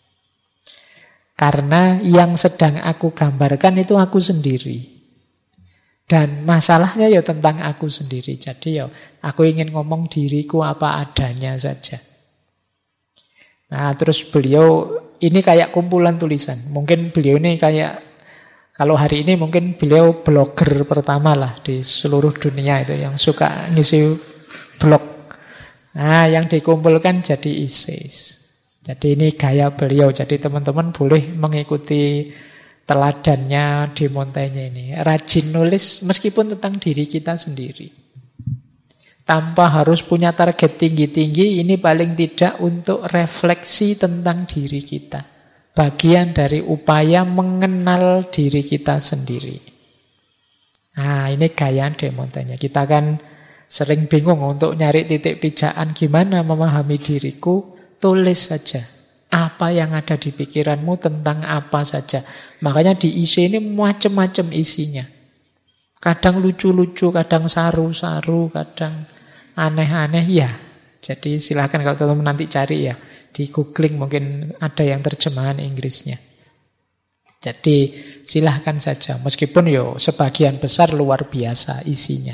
Karena yang sedang aku gambarkan itu aku sendiri. Dan masalahnya ya tentang aku sendiri. Jadi ya aku ingin ngomong diriku apa adanya saja. Nah terus beliau ini kayak kumpulan tulisan. Mungkin beliau ini kayak, kalau hari ini mungkin beliau blogger pertama lah di seluruh dunia itu yang suka ngisi blog. Nah yang dikumpulkan jadi essays. Jadi ini gaya beliau. Jadi teman-teman boleh mengikuti teladannya di Montaigne ini. Rajin nulis meskipun tentang diri kita sendiri. Tanpa harus punya target tinggi-tinggi, ini paling tidak untuk refleksi tentang diri kita. Bagian dari upaya mengenal diri kita sendiri. Nah, ini gaya de Montaigne. Kita kan sering bingung untuk nyari titik pijakan gimana memahami diriku, tulis saja. Apa yang ada di pikiranmu tentang apa saja. Makanya di isi ini macam-macam isinya. Kadang lucu-lucu, kadang saru-saru, kadang aneh-aneh ya. Jadi silahkan kalau teman-teman nanti cari ya. Di googling mungkin ada yang terjemahan Inggrisnya. Jadi silahkan saja. Meskipun sebagian besar luar biasa isinya.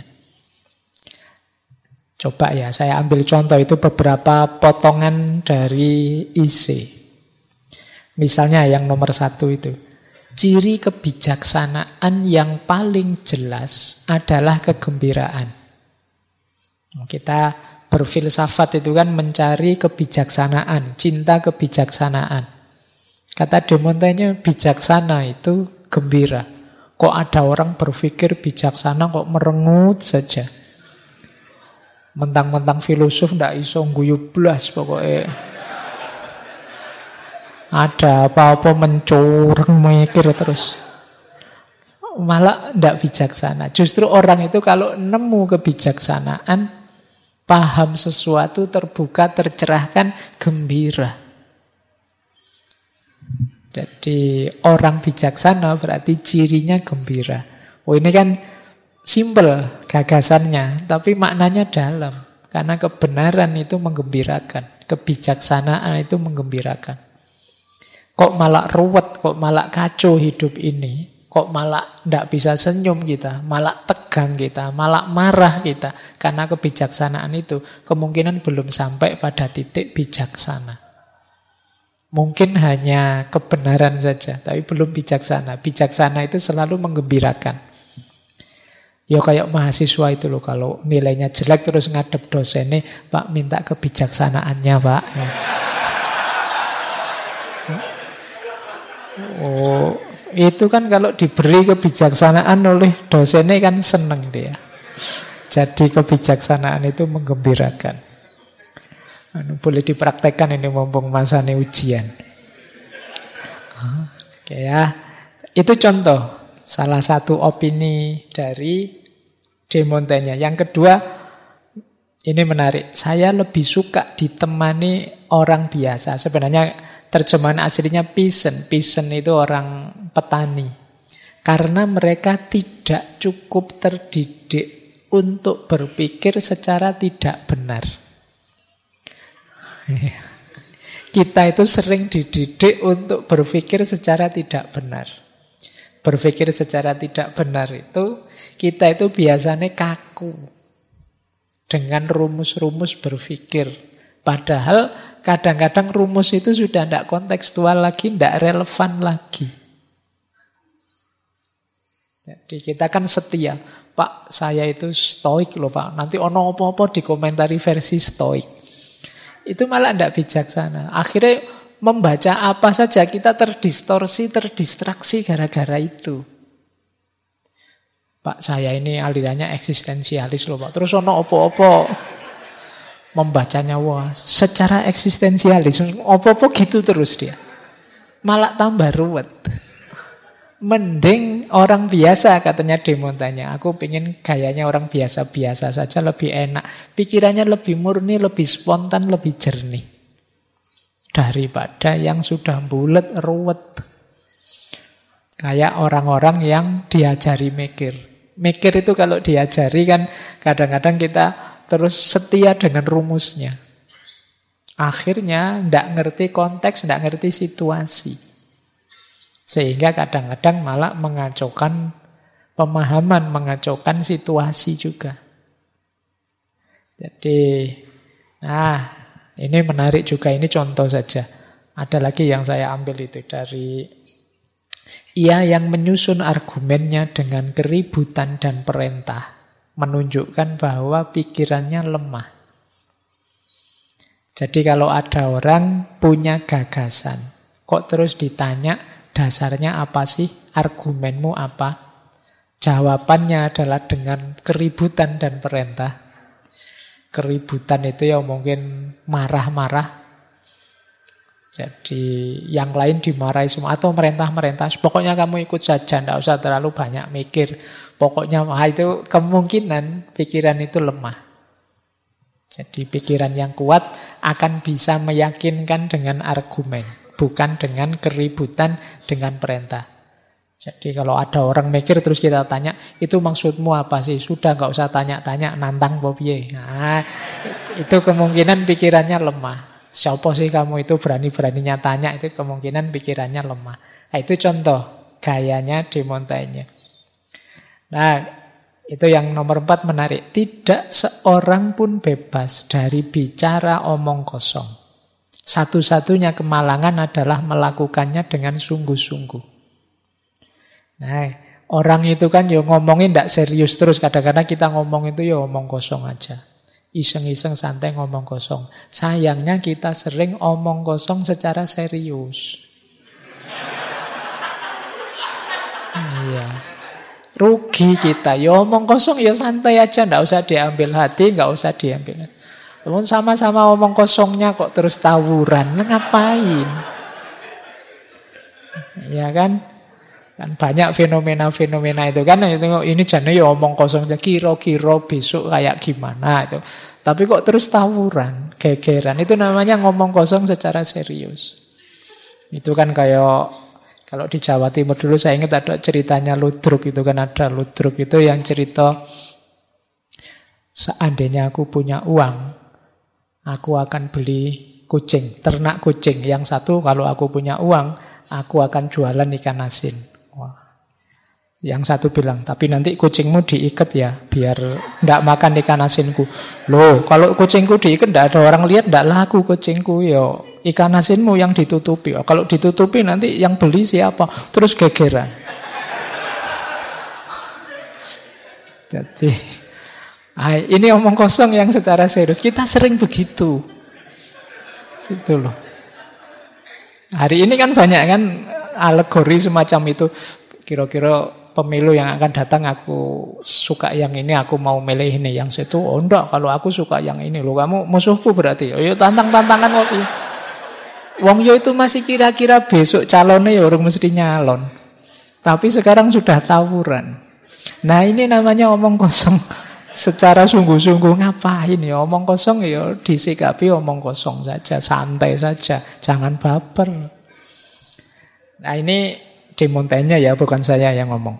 Coba ya, saya ambil contoh itu beberapa potongan dari isi. Misalnya yang nomor 1 itu. Ciri kebijaksanaan yang paling jelas adalah kegembiraan. Kita berfilsafat itu kan mencari kebijaksanaan, cinta kebijaksanaan. Kata de Montaigne, bijaksana itu gembira. Kok ada orang berpikir bijaksana kok merengut saja. Mentang-mentang filosof ndak iso guyu blas pokoknya. Ada apa-apa mencurang mikir terus. Malah ndak bijaksana. Justru orang itu kalau nemu kebijaksanaan, paham sesuatu, terbuka, tercerahkan, gembira. Jadi orang bijaksana berarti cirinya gembira. Oh ini kan simple gagasannya, tapi maknanya dalam. Karena kebenaran itu menggembirakan, kebijaksanaan itu menggembirakan. Kok malah ruwet, kok malah kacau hidup ini, kok malah tidak bisa senyum kita, malah tegang kita, malah marah kita. Karena kebijaksanaan itu kemungkinan belum sampai pada titik bijaksana. Mungkin hanya kebenaran saja, tapi belum bijaksana. Bijaksana itu selalu menggembirakan. Ya kayak mahasiswa itu loh, kalau nilainya jelek terus ngadep dosennya, Pak minta kebijaksanaannya Pak. Oh, itu kan kalau diberi kebijaksanaan oleh dosennya kan seneng dia. Jadi kebijaksanaan itu menggembirakan. Boleh dipraktekkan ini mumpung masanya ujian. Oke ya, itu contoh. Salah satu opini dari de Montaigne. Yang kedua, ini menarik. Saya lebih suka ditemani orang biasa. Sebenarnya terjemahan aslinya peasant. Peasant itu orang petani. Karena mereka tidak cukup terdidik untuk berpikir secara tidak benar. Kita itu sering dididik untuk berpikir secara tidak benar. Berpikir secara tidak benar itu, kita itu biasanya kaku dengan rumus-rumus berpikir. Padahal kadang-kadang rumus itu sudah tidak kontekstual lagi, tidak relevan lagi. Jadi kita kan setia. Pak, saya itu stoik loh Pak. Nanti ono apa-apa dikomentari versi stoik. Itu malah tidak bijaksana. Akhirnya membaca apa saja kita terdistorsi, terdistraksi gara-gara itu. Pak, saya ini alirannya eksistensialis loh Pak. Terus ono opo-opo membacanya wah secara eksistensialis. Opo-opo gitu terus dia. Malah tambah ruwet. Mending orang biasa, katanya Demontaigne. Aku pengen gayanya orang biasa-biasa saja, lebih enak. Pikirannya lebih murni, lebih spontan, lebih jernih. Daripada yang sudah bulet, ruwet. Kayak orang-orang yang diajari mikir. Mikir itu kalau diajari kan kadang-kadang kita terus setia dengan rumusnya. Akhirnya tidak ngerti konteks, tidak ngerti situasi. Sehingga kadang-kadang malah mengacaukan pemahaman, mengacaukan situasi juga. Jadi, ini menarik juga, ini contoh saja. Ada lagi yang saya ambil itu dari ia yang menyusun argumennya dengan keributan dan perintah, menunjukkan bahwa pikirannya lemah. Jadi kalau ada orang punya gagasan, kok terus ditanya, dasarnya apa sih? Argumenmu apa? Jawabannya adalah dengan keributan dan perintah. Keributan itu ya mungkin marah-marah. Jadi yang lain dimarahi semua. Atau merintah-merintah. Pokoknya kamu ikut saja, tidak usah terlalu banyak mikir. Pokoknya itu kemungkinan pikiran itu lemah. Jadi pikiran yang kuat akan bisa meyakinkan dengan argumen. Bukan dengan keributan, dengan perintah. Jadi kalau ada orang mikir terus kita tanya, itu maksudmu apa sih? Sudah nggak usah tanya-tanya, nantang piye. Nah, itu kemungkinan pikirannya lemah. Siapa sih kamu itu berani-beraninya tanya, itu kemungkinan pikirannya lemah. Nah, itu contoh gayanya Demontaigne. Nah, itu yang nomor 4 menarik. Tidak seorang pun bebas dari bicara omong kosong. Satu-satunya kemalangan adalah melakukannya dengan sungguh-sungguh. Nah, orang itu kan ya ngomongin tidak serius terus. Kadang-kadang kita ngomong itu ya omong kosong aja. Iseng-iseng santai ngomong kosong. Sayangnya kita sering omong kosong secara serius. Iya. Rugi kita. Ya omong kosong ya santai aja. Tidak usah diambil hati, tidak usah diambil hati. Namun sama-sama omong kosongnya kok terus tawuran. Ngapain? Ya kan? Kan banyak fenomena-fenomena itu kan. Ini jane ya omong kosongnya. Kira-kira besok kayak gimana itu. Tapi kok terus tawuran, gegeran. Itu namanya ngomong kosong secara serius. Itu kan kayak kalau di Jawa Timur dulu saya ingat ada ceritanya Ludruk. Itu kan ada Ludruk itu yang cerita, seandainya aku punya uang, aku akan beli kucing, ternak kucing. Yang satu, kalau aku punya uang, aku akan jualan ikan asin. Wah. Yang satu bilang, tapi nanti kucingmu diikat ya, biar tidak makan ikan asinku. Loh, kalau kucingku diikat, tidak ada orang lihat, tidak laku kucingku. Ya, ikan asinmu yang ditutupi. Kalau ditutupi nanti yang beli siapa? Terus gegeran. Jadi ini omong kosong yang secara serius. Kita sering begitu. Gitu loh. Hari ini kan banyak kan alegori semacam itu. Kira-kira pemilu yang akan datang aku suka yang ini, aku mau milih ini. Yang itu, oh enggak, kalau aku suka yang ini. Loh, kamu musuhku berarti. Oh, yuk tantang-tantangan kok. Wong yo itu masih kira-kira besok calonnya ya orang mesti nyalon. Tapi sekarang sudah tawuran. Nah, ini namanya omong kosong. Secara sungguh-sungguh ngapain ya omong kosong ya disikapi omong kosong saja, santai saja, jangan baper. Nah ini Demontaigne ya, bukan saya yang ngomong.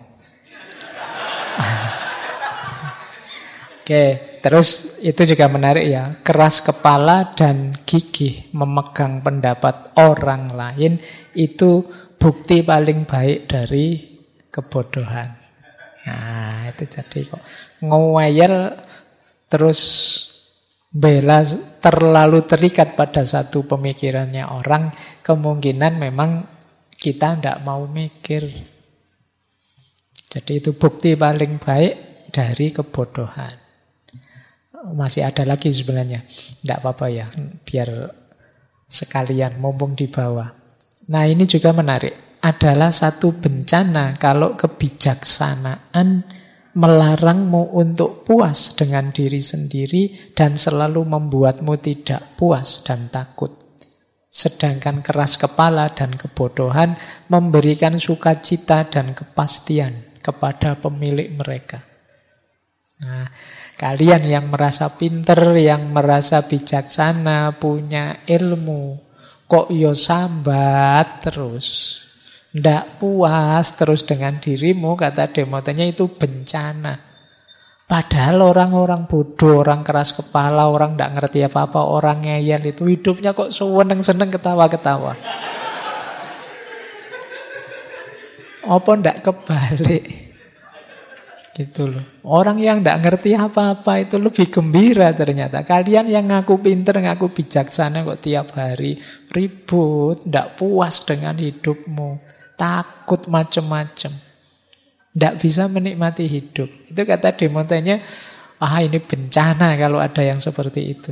Oke, terus itu juga menarik ya, keras kepala dan gigih memegang pendapat orang lain itu bukti paling baik dari kebodohan. Nah, itu jadi kok ngeyel terus bela terlalu terikat pada satu pemikirannya orang, kemungkinan memang kita tidak mau mikir. Jadi itu bukti paling baik dari kebodohan. Masih ada lagi sebenarnya. Tidak apa-apa ya, biar sekalian mumpung di bawah. Nah, ini juga menarik. Adalah satu bencana kalau kebijaksanaan melarangmu untuk puas dengan diri sendiri dan selalu membuatmu tidak puas dan takut. Sedangkan keras kepala dan kebodohan memberikan sukacita dan kepastian kepada pemilik mereka. Nah, kalian yang merasa pinter, yang merasa bijaksana, punya ilmu, kok yo sambat terus, ndak puas terus dengan dirimu, kata Demotenya, itu bencana. Padahal orang-orang bodoh, orang keras kepala, orang ndak ngerti apa-apa, orang ngeyel itu hidupnya kok seneng-seneng ketawa-ketawa. Apa ndak kebalik? Gitu loh. Orang yang ndak ngerti apa-apa itu lebih gembira ternyata. Kalian yang ngaku pinter, ngaku bijaksana kok tiap hari ribut, ndak puas dengan hidupmu, takut macem-macem, ndak bisa menikmati hidup. Itu kata Demotenya, ini bencana kalau ada yang seperti itu.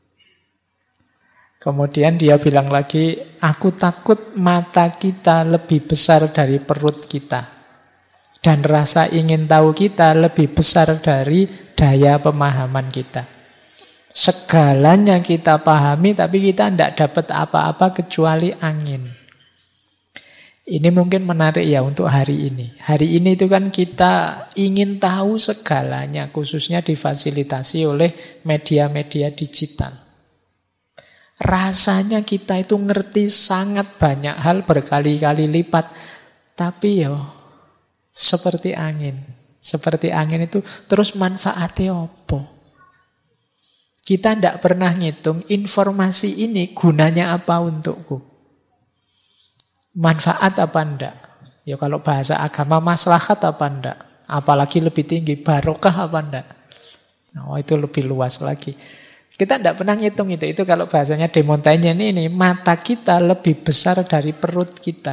Kemudian dia bilang lagi, aku takut mata kita lebih besar dari perut kita. Dan rasa ingin tahu kita lebih besar dari daya pemahaman kita. Segalanya kita pahami, tapi kita tidak dapat apa-apa kecuali angin. Ini mungkin menarik ya untuk hari ini. Hari ini itu kan kita ingin tahu segalanya, khususnya difasilitasi oleh media-media digital. Rasanya kita itu ngerti sangat banyak hal berkali-kali lipat. Tapi seperti angin. Seperti angin itu terus manfaatnya apa? Kita tidak pernah ngitung informasi ini gunanya apa untukku. Manfaat apa enggak? Ya kalau bahasa agama maslahat apa enggak? Apalagi lebih tinggi, barokah apa enggak? Itu lebih luas lagi. Kita tidak pernah ngitung itu. Itu kalau bahasanya Demotenya ini, mata kita lebih besar dari perut kita.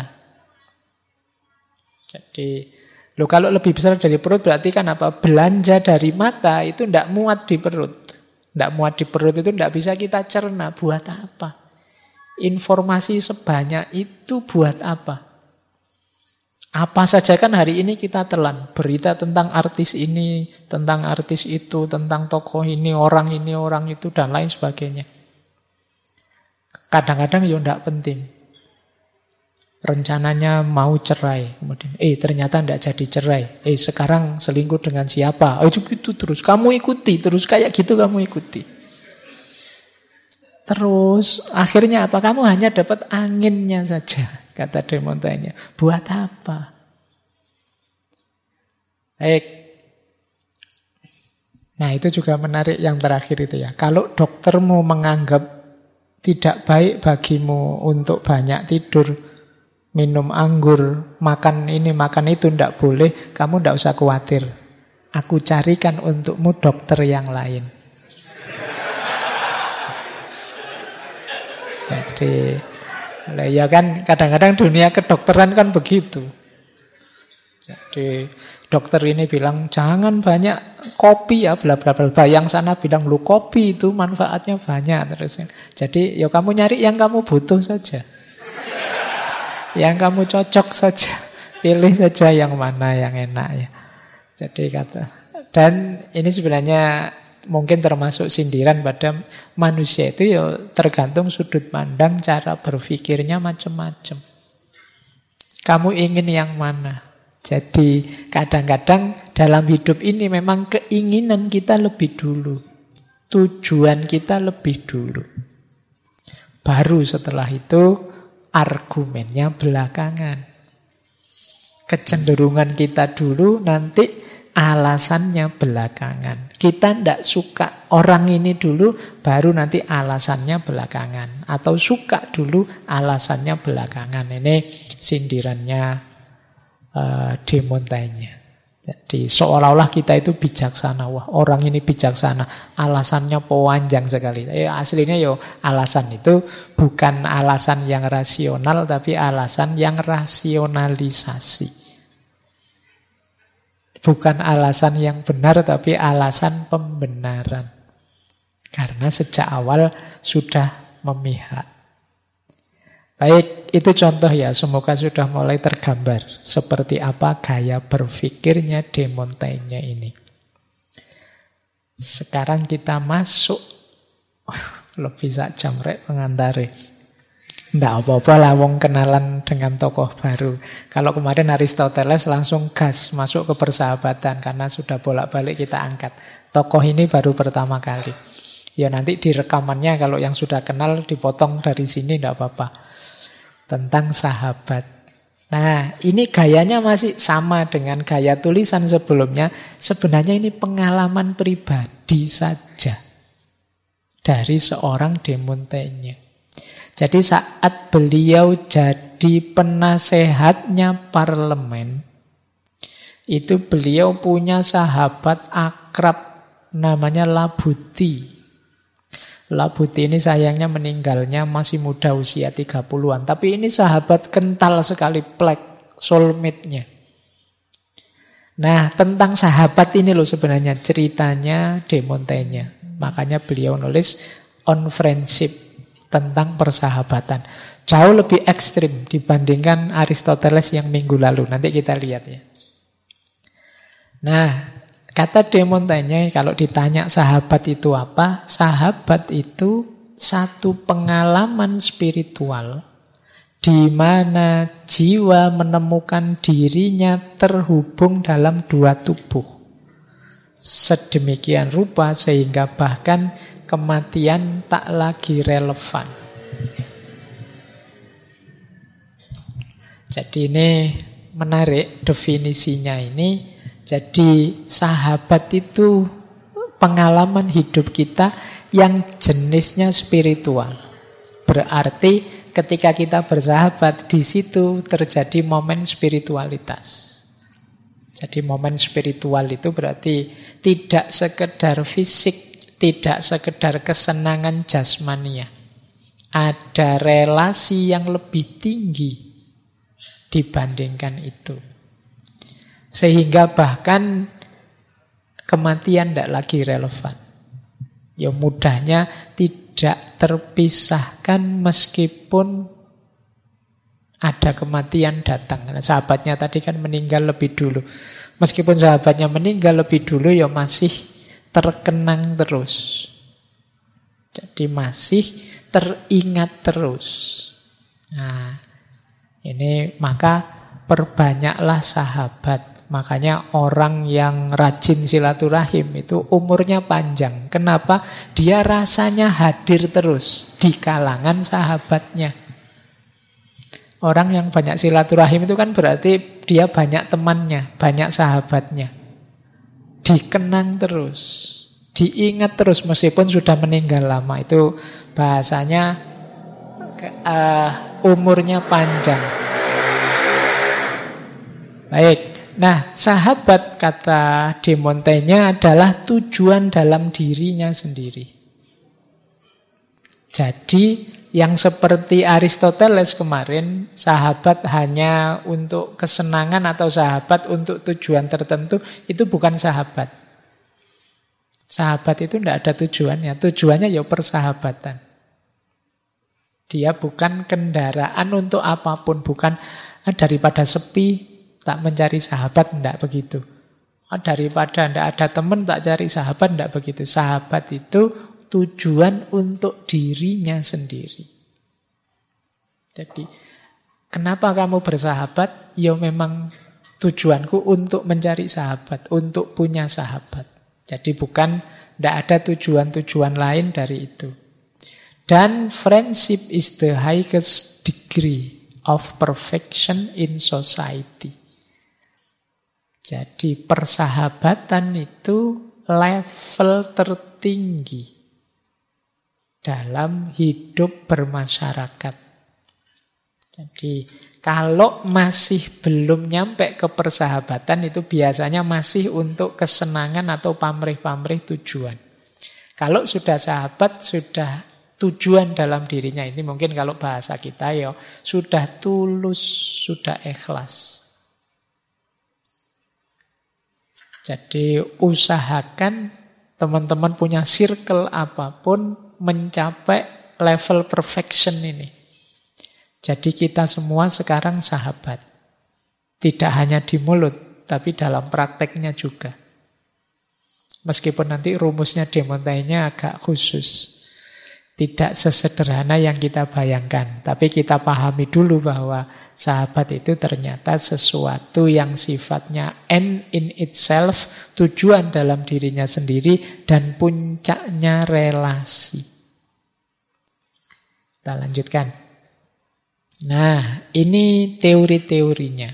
Jadi, kalau lebih besar dari perut berarti kan apa? Belanja dari mata itu tidak muat di perut. Tidak muat di perut itu tidak bisa kita cerna. Buat apa? Informasi sebanyak itu buat apa? Apa saja kan hari ini kita telan. Berita tentang artis ini, tentang artis itu, tentang tokoh ini, orang itu, dan lain sebagainya. Kadang-kadang tidak penting. Rencananya mau cerai. Kemudian, ternyata tidak jadi cerai. Sekarang selingkuh dengan siapa? Itu gitu terus. Kamu ikuti, terus kayak gitu kamu ikuti. Terus akhirnya apa? Kamu hanya dapat anginnya saja, kata Demotenya. Buat apa? Baik. Nah itu juga menarik yang terakhir itu ya. Kalau doktermu menganggap tidak baik bagimu untuk banyak tidur, minum anggur, makan ini, makan itu, tidak boleh, kamu tidak usah khawatir. Aku carikan untukmu dokter yang lain. Jadi, ya kan kadang-kadang dunia kedokteran kan begitu. Jadi dokter ini bilang jangan banyak kopi ya, bla bla bla. Yang sana bilang lu kopi itu manfaatnya banyak terus. Jadi ya kamu nyari yang kamu butuh saja, yang kamu cocok saja, pilih saja yang mana yang enak ya. Jadi dan ini sebenarnya mungkin termasuk sindiran pada manusia itu ya tergantung sudut pandang, cara berpikirnya macam-macam. Kamu ingin yang mana? Jadi kadang-kadang dalam hidup ini memang keinginan kita lebih dulu. Tujuan kita lebih dulu. Baru setelah itu argumennya belakangan. Kecenderungan kita dulu, nanti alasannya belakangan. Kita tidak suka orang ini dulu, baru nanti alasannya belakangan. Atau suka dulu, alasannya belakangan. Ini sindirannya Demotenya. Jadi seolah-olah kita itu bijaksana. Wah, orang ini bijaksana, alasannya panjang sekali. Aslinya alasan itu bukan alasan yang rasional, tapi alasan yang rasionalisasi. Bukan alasan yang benar, tapi alasan pembenaran. Karena sejak awal sudah memihak. Baik, itu contoh ya. Semoga sudah mulai tergambar seperti apa gaya berpikirnya Demotenya ini. Sekarang kita masuk. Lebih sak jam rek pengantare. Nggak apa-apa lah wong kenalan dengan tokoh baru. Kalau kemarin Aristoteles langsung gas masuk ke persahabatan karena sudah bolak-balik kita angkat. Tokoh ini baru pertama kali. Ya nanti di rekamannya kalau yang sudah kenal dipotong dari sini nggak apa-apa. Tentang sahabat. Nah ini gayanya masih sama dengan gaya tulisan sebelumnya. Sebenarnya ini pengalaman pribadi saja dari seorang De Montaigne. Jadi saat beliau jadi penasehatnya parlemen, itu beliau punya sahabat akrab namanya Labuti. Labuti ini sayangnya meninggalnya masih muda usia 30-an. Tapi ini sahabat kental sekali, plek, soulmate-nya. Nah tentang sahabat ini loh sebenarnya ceritanya De Montaigne. Makanya beliau nulis On Friendship, tentang persahabatan. Jauh lebih ekstrim dibandingkan Aristoteles yang minggu lalu. Nanti kita lihat ya. Nah, kata De Montaigne kalau ditanya sahabat itu apa? Sahabat itu satu pengalaman spiritual di mana jiwa menemukan dirinya terhubung dalam dua tubuh. Sedemikian rupa sehingga bahkan kematian tak lagi relevan. Jadi ini menarik definisinya ini. Jadi sahabat itu pengalaman hidup kita yang jenisnya spiritual. Berarti ketika kita bersahabat di situ terjadi momen spiritualitas. Jadi momen spiritual itu berarti tidak sekedar fisik, tidak sekedar kesenangan jasmania. Ada relasi yang lebih tinggi dibandingkan itu. Sehingga bahkan kematian tidak lagi relevan. Ya mudahnya tidak terpisahkan meskipun ada kematian datang. Nah, sahabatnya tadi kan meninggal lebih dulu. Meskipun sahabatnya meninggal lebih dulu, ya masih terkenang terus. Jadi masih teringat terus. Nah, ini maka perbanyaklah sahabat. Makanya orang yang rajin silaturahim itu umurnya panjang. Kenapa? Dia rasanya hadir terus di kalangan sahabatnya. Orang yang banyak silaturahim itu kan berarti dia banyak temannya, banyak sahabatnya. Dikenang terus, diingat terus meskipun sudah meninggal lama. Itu bahasanya umurnya panjang. Baik, nah sahabat kata De Montaigne adalah tujuan dalam dirinya sendiri. Jadi yang seperti Aristoteles kemarin, sahabat hanya untuk kesenangan atau sahabat untuk tujuan tertentu, itu bukan sahabat. Sahabat itu tidak ada tujuannya. Tujuannya ya persahabatan. Dia bukan kendaraan untuk apapun. Bukan daripada sepi tak mencari sahabat, tidak begitu. Daripada tidak ada teman tak cari sahabat, tidak begitu. Sahabat itu tujuan untuk dirinya sendiri. Jadi, kenapa kamu bersahabat? Ya memang tujuanku untuk mencari sahabat, untuk punya sahabat. Jadi bukan, tidak ada tujuan-tujuan lain dari itu. Dan friendship is the highest degree of perfection in society. Jadi persahabatan itu level tertinggi dalam hidup bermasyarakat. Jadi kalau masih belum nyampe ke persahabatan itu biasanya masih untuk kesenangan atau pamrih-pamrih tujuan. Kalau sudah sahabat, sudah tujuan dalam dirinya. Ini mungkin kalau bahasa kita ya sudah tulus, sudah ikhlas. Jadi usahakan teman-teman punya circle apapun mencapai level perfection ini. Jadi kita semua sekarang sahabat. Tidak hanya di mulut, tapi dalam prakteknya juga. Meskipun nanti rumusnya De Montaigne agak khusus. Tidak sesederhana yang kita bayangkan. Tapi kita pahami dulu bahwa sahabat itu ternyata sesuatu yang sifatnya end in itself, tujuan dalam dirinya sendiri, dan puncaknya relasi. Kita lanjutkan. Nah, ini teori-teorinya.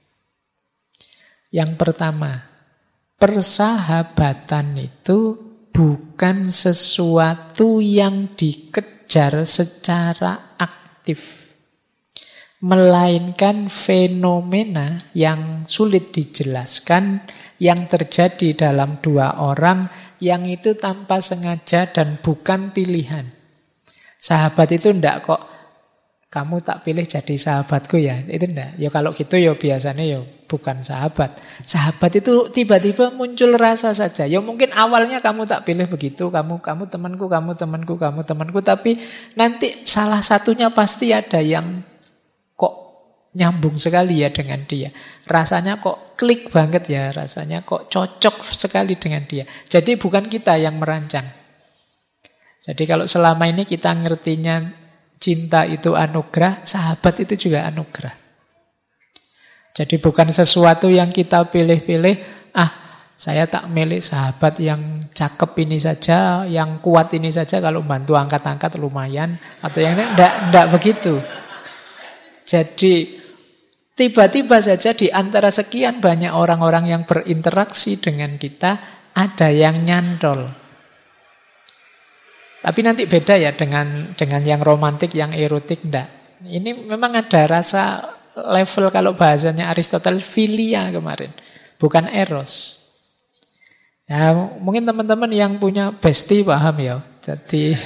Yang pertama, persahabatan itu bukan sesuatu yang dikejar secara aktif, melainkan fenomena yang sulit dijelaskan, yang terjadi dalam dua orang, yang itu tanpa sengaja dan bukan pilihan. Sahabat itu ndak kok, kamu tak pilih jadi sahabatku ya, itu ndak. Ya kalau gitu ya biasanya ya bukan sahabat. Sahabat itu tiba-tiba muncul rasa saja. Ya mungkin awalnya kamu tak pilih begitu, kamu temanku, kamu temanku, kamu temanku, tapi nanti salah satunya pasti ada yang kok nyambung sekali ya dengan dia. Rasanya kok klik banget ya, rasanya kok cocok sekali dengan dia. Jadi bukan kita yang merancang. Jadi kalau selama ini kita ngertinya cinta itu anugerah, sahabat itu juga anugerah. Jadi bukan sesuatu yang kita pilih-pilih, saya tak milih sahabat yang cakep ini saja, yang kuat ini saja, kalau bantu angkat-angkat lumayan, atau yang ini, enggak begitu. Jadi tiba-tiba saja di antara sekian banyak orang-orang yang berinteraksi dengan kita, ada yang nyantol. Tapi nanti beda ya dengan yang romantik, yang erotik, enggak. Ini memang ada rasa level, kalau bahasanya Aristoteles, filia kemarin, bukan eros. Ya, mungkin teman-teman yang punya bestie paham ya. Jadi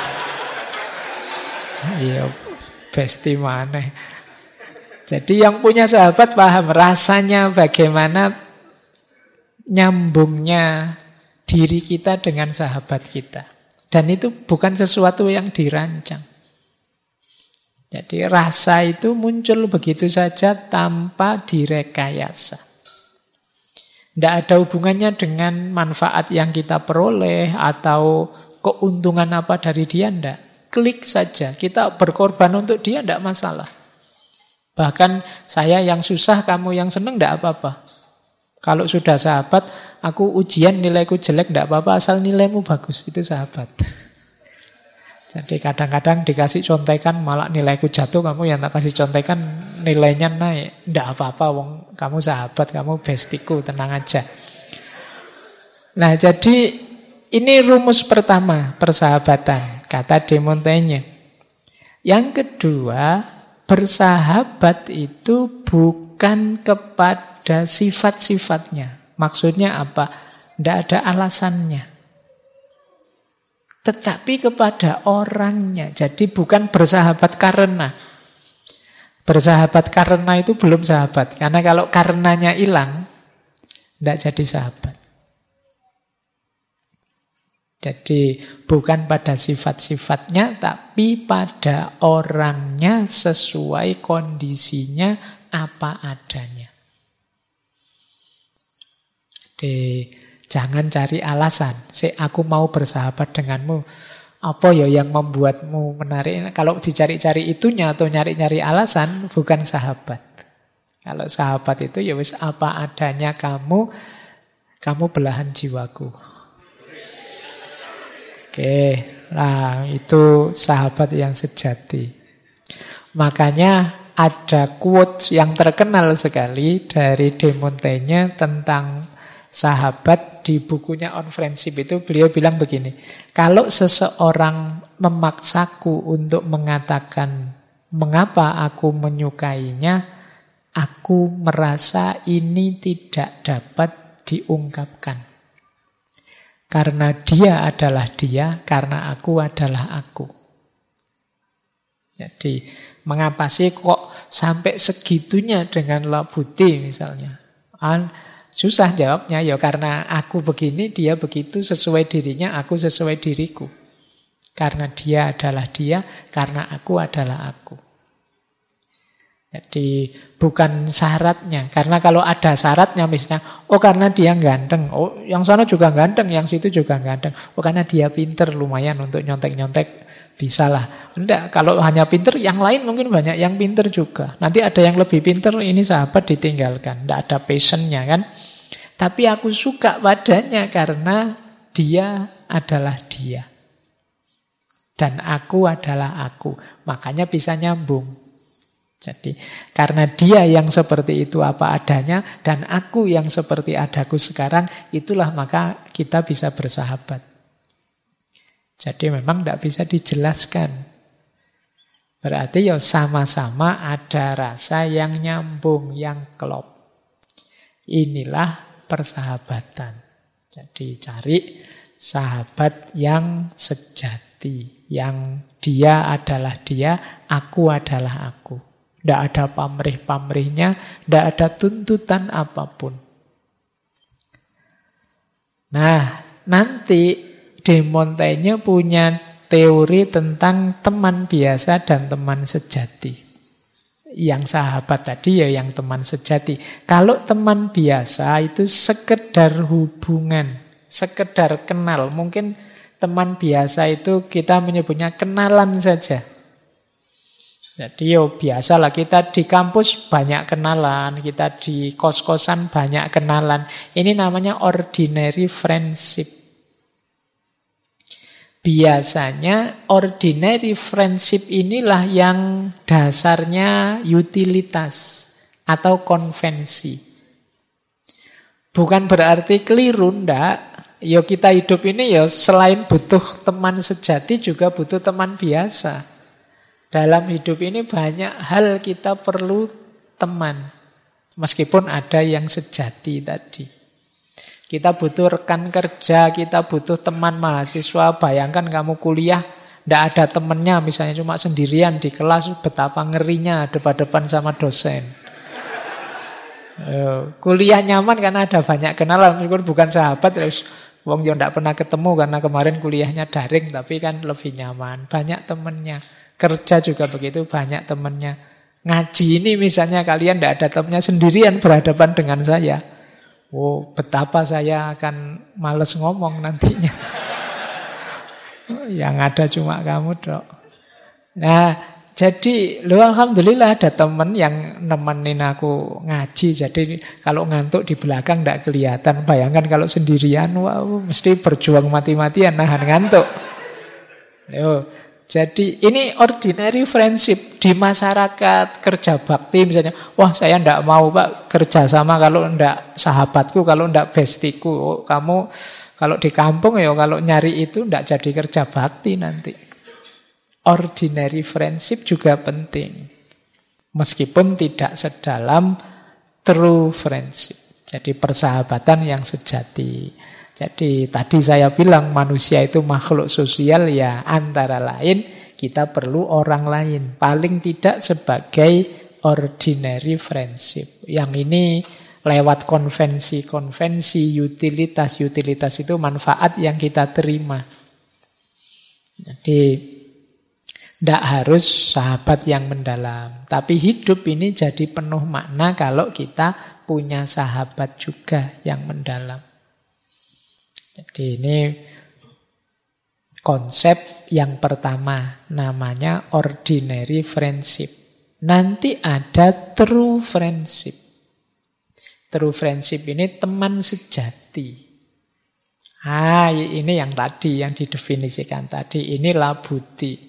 iya, bestie mana? Jadi yang punya sahabat paham rasanya bagaimana nyambungnya diri kita dengan sahabat kita. Dan itu bukan sesuatu yang dirancang. Jadi rasa itu muncul begitu saja tanpa direkayasa. Tidak ada hubungannya dengan manfaat yang kita peroleh atau keuntungan apa dari dia, tidak. Klik saja, kita berkorban untuk dia, tidak masalah. Bahkan saya yang susah, kamu yang seneng, tidak apa-apa. Kalau sudah sahabat, aku ujian nilaiku jelek, tidak apa-apa, asal nilaimu bagus, itu sahabat. Jadi kadang-kadang dikasih contekan malah nilaiku jatuh, kamu yang tak kasih contekan nilainya naik. Tidak apa-apa, wong kamu sahabat, kamu bestiku, tenang aja. Nah, jadi ini rumus pertama persahabatan, kata De Montaigne. Yang kedua, bersahabat itu bukan kepada sifat-sifatnya. Maksudnya apa? Tidak ada alasannya. Tetapi kepada orangnya. Jadi bukan bersahabat karena. Bersahabat karena itu belum sahabat. Karena kalau karenanya hilang, tidak jadi sahabat. Jadi bukan pada sifat-sifatnya, tapi pada orangnya sesuai kondisinya apa adanya. Jadi jangan cari alasan. Aku mau bersahabat denganmu. Apa ya yang membuatmu menarik? Kalau dicari-cari itunya atau nyari-nyari alasan, bukan sahabat. Kalau sahabat itu ya wis apa adanya kamu belahan jiwaku. Oke, nah itu sahabat yang sejati. Makanya ada quote yang terkenal sekali dari De Montaigne tentang sahabat di bukunya On Friendship itu. Beliau bilang begini, kalau seseorang memaksaku untuk mengatakan mengapa aku menyukainya, aku merasa ini tidak dapat diungkapkan. Karena dia adalah dia, karena aku adalah aku. Jadi, mengapa sih kok sampai segitunya dengan Labuti misalnya? Susah jawabnya, ya karena aku begini, dia begitu, sesuai dirinya, aku sesuai diriku. Karena dia adalah dia, karena aku adalah aku. Jadi bukan syaratnya. Karena kalau ada syaratnya misalnya, karena dia ganteng, yang sana juga ganteng, yang situ juga ganteng. Karena dia pinter lumayan untuk nyontek-nyontek, Bisalah. Enggak, kalau hanya pinter, yang lain mungkin banyak yang pinter juga. Nanti ada yang lebih pinter, ini sahabat ditinggalkan. Enggak ada passionnya kan. Tapi aku suka padanya karena dia adalah dia. Dan aku adalah aku. Makanya bisa nyambung. Jadi karena dia yang seperti itu apa adanya dan aku yang seperti adaku sekarang, itulah maka kita bisa bersahabat. Jadi memang tidak bisa dijelaskan. Berarti ya sama-sama ada rasa yang nyambung, yang klop. Inilah persahabatan. Jadi cari sahabat yang sejati, yang dia adalah dia, aku adalah aku. Tidak ada pamrih-pamrihnya, tidak ada tuntutan apapun. Nah, nanti De Montaigne punya teori tentang teman biasa dan teman sejati. Yang sahabat tadi ya yang teman sejati. Kalau teman biasa itu sekedar hubungan, sekedar kenal. Mungkin teman biasa itu kita menyebutnya kenalan saja. Jadi biasalah kita di kampus banyak kenalan, kita di kos-kosan banyak kenalan. Ini namanya ordinary friendship. Biasanya ordinary friendship inilah yang dasarnya utilitas atau konvensi. Bukan berarti keliru, ndak. Kita hidup ini selain butuh teman sejati juga butuh teman biasa. Dalam hidup ini banyak hal kita perlu teman. Meskipun ada yang sejati tadi. Kita butuh rekan kerja, kita butuh teman mahasiswa. Bayangkan kamu kuliah, tidak ada temennya, misalnya cuma sendirian di kelas, betapa ngerinya depan-depan sama dosen. Kuliah nyaman karena ada banyak kenalan, meskipun bukan sahabat, wong yo ndak pernah ketemu karena kemarin kuliahnya daring, tapi kan lebih nyaman. Banyak temennya. Kerja juga begitu, banyak temennya. Ngaji ini misalnya kalian tidak ada temennya, sendirian berhadapan dengan saya. Betapa saya akan males ngomong nantinya. Yang ada cuma kamu, Dok. Nah, jadi alhamdulillah ada teman yang nemenin aku ngaji. Jadi kalau ngantuk di belakang tidak kelihatan. Bayangkan kalau sendirian, mesti berjuang mati-matian nahan ngantuk. Jadi ini ordinary friendship di masyarakat kerja bakti misalnya. Wah saya tidak mau Pak kerja sama kalau tidak sahabatku, kalau tidak bestiku. Kamu kalau di kampung kalau nyari itu tidak jadi kerja bakti nanti. Ordinary friendship juga penting. Meskipun tidak sedalam true friendship. Jadi persahabatan yang sejati. Jadi tadi saya bilang manusia itu makhluk sosial ya antara lain kita perlu orang lain. Paling tidak sebagai ordinary friendship. Yang ini lewat konvensi-konvensi, utilitas itu manfaat yang kita terima. Jadi tidak harus sahabat yang mendalam. Tapi hidup ini jadi penuh makna kalau kita punya sahabat juga yang mendalam. Jadi ini konsep yang pertama, namanya ordinary friendship. Nanti ada true friendship. True friendship ini teman sejati. Ini yang tadi, yang didefinisikan tadi. Inilah Buti.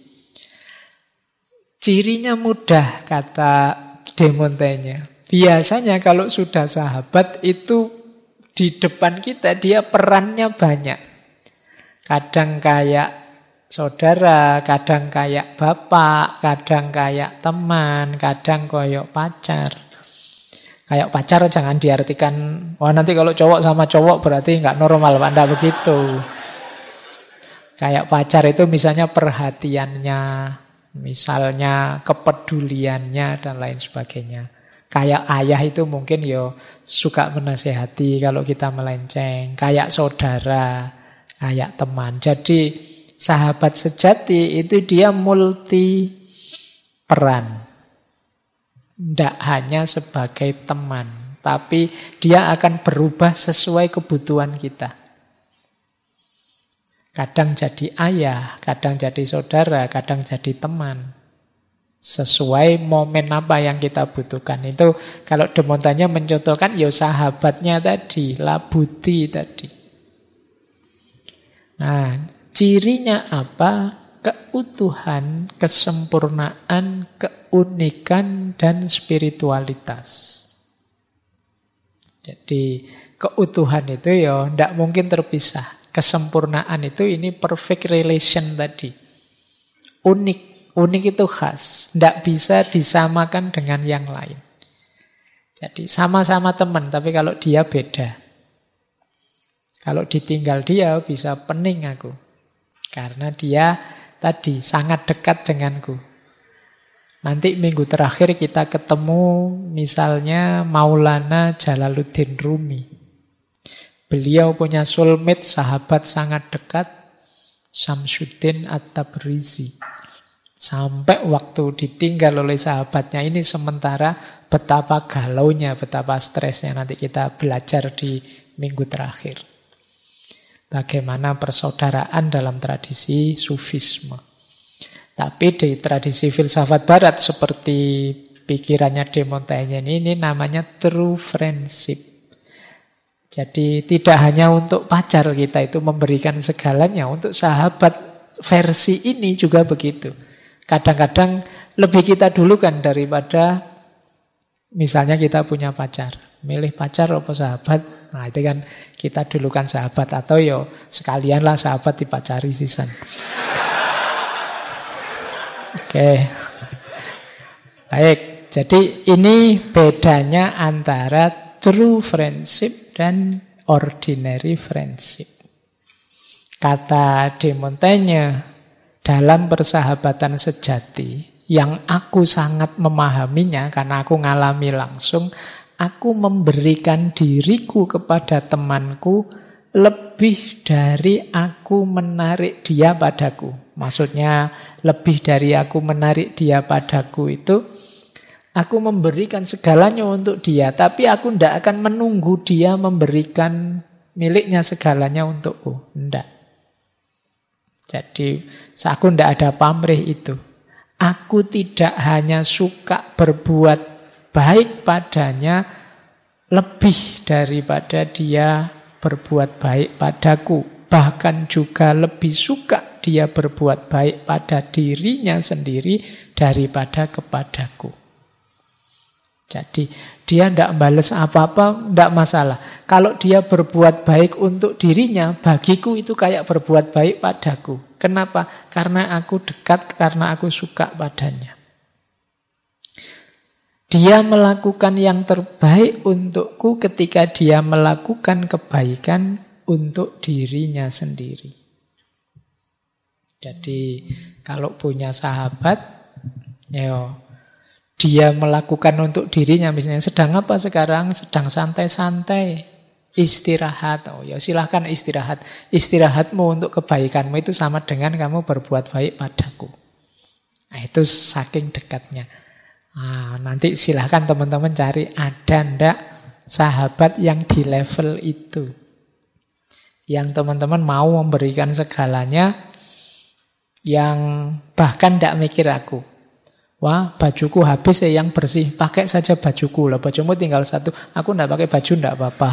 Cirinya mudah, kata De Montaigne. Biasanya kalau sudah sahabat itu di depan kita dia perannya banyak. Kadang kayak saudara, kadang kayak bapak, kadang kayak teman, kadang koyok pacar. Kayak pacar jangan diartikan, wah nanti kalau cowok sama cowok berarti nggak normal, Pak. Nggak begitu. Kayak pacar itu misalnya perhatiannya, misalnya kepeduliannya dan lain sebagainya. Kayak ayah itu mungkin suka menasehati kalau kita melenceng. Kayak saudara, kayak teman. Jadi sahabat sejati itu dia multi peran. Tidak hanya sebagai teman, tapi dia akan berubah sesuai kebutuhan kita. Kadang jadi ayah, kadang jadi saudara, kadang jadi teman. Sesuai momen apa yang kita butuhkan. Itu kalau De Montaigne mencontohkan ya sahabatnya tadi, Labuti tadi. Nah, cirinya apa? Keutuhan, kesempurnaan, keunikan, dan spiritualitas. Jadi keutuhan itu ya tidak mungkin terpisah. Kesempurnaan itu ini perfect relation tadi. Unik. Unik itu khas, tidak bisa disamakan dengan yang lain. Jadi sama-sama teman, tapi kalau dia beda. Kalau ditinggal dia bisa pening aku. Karena dia tadi sangat dekat denganku. Nanti minggu terakhir kita ketemu misalnya Maulana Jalaluddin Rumi. Beliau punya soulmate, sahabat sangat dekat, Syamsuddin At-Tabrizi. Sampai waktu ditinggal oleh sahabatnya ini sementara betapa galaunya, betapa stresnya. Nanti kita belajar di minggu terakhir. Bagaimana persaudaraan dalam tradisi sufisme. Tapi di tradisi filsafat barat seperti pikirannya De Montaigne ini namanya true friendship. Jadi tidak hanya untuk pacar kita itu memberikan segalanya, untuk sahabat versi ini juga begitu. Kadang-kadang lebih kita dulukan daripada misalnya kita punya pacar. Milih pacar apa sahabat? Nah itu kan kita dulukan sahabat. Atau yo sekalianlah sahabat dipacari sisan. Oke. Baik, jadi ini bedanya antara true friendship dan ordinary friendship. Kata De Montaigne, dalam persahabatan sejati yang aku sangat memahaminya karena aku ngalami langsung, aku memberikan diriku kepada temanku lebih dari aku menarik dia padaku. Maksudnya lebih dari aku menarik dia padaku itu, aku memberikan segalanya untuk dia, tapi aku tidak akan menunggu dia memberikan miliknya segalanya untukku. Tidak. Jadi aku tidak ada pamrih itu. Aku tidak hanya suka berbuat baik padanya lebih daripada dia berbuat baik padaku. Bahkan juga lebih suka dia berbuat baik pada dirinya sendiri daripada kepadaku. Jadi dia tidak balas apa-apa, tidak masalah. Kalau dia berbuat baik untuk dirinya, bagiku itu kayak berbuat baik padaku. Kenapa? Karena aku dekat, karena aku suka padanya. Dia melakukan yang terbaik untukku ketika dia melakukan kebaikan untuk dirinya sendiri. Jadi kalau punya sahabat, dia melakukan untuk dirinya, misalnya sedang apa sekarang? Sedang santai-santai, istirahat. Oh ya silahkan istirahat. Istirahatmu untuk kebaikanmu itu sama dengan kamu berbuat baik padaku. Nah, itu saking dekatnya. Nah, nanti silahkan teman-teman cari ada ndak sahabat yang di level itu. Yang teman-teman mau memberikan segalanya, yang bahkan ndak mikir aku. Wah, bajuku habis yang bersih, pakai saja bajuku lah. Bajumu tinggal satu, aku ndak pakai baju ndak apa-apa.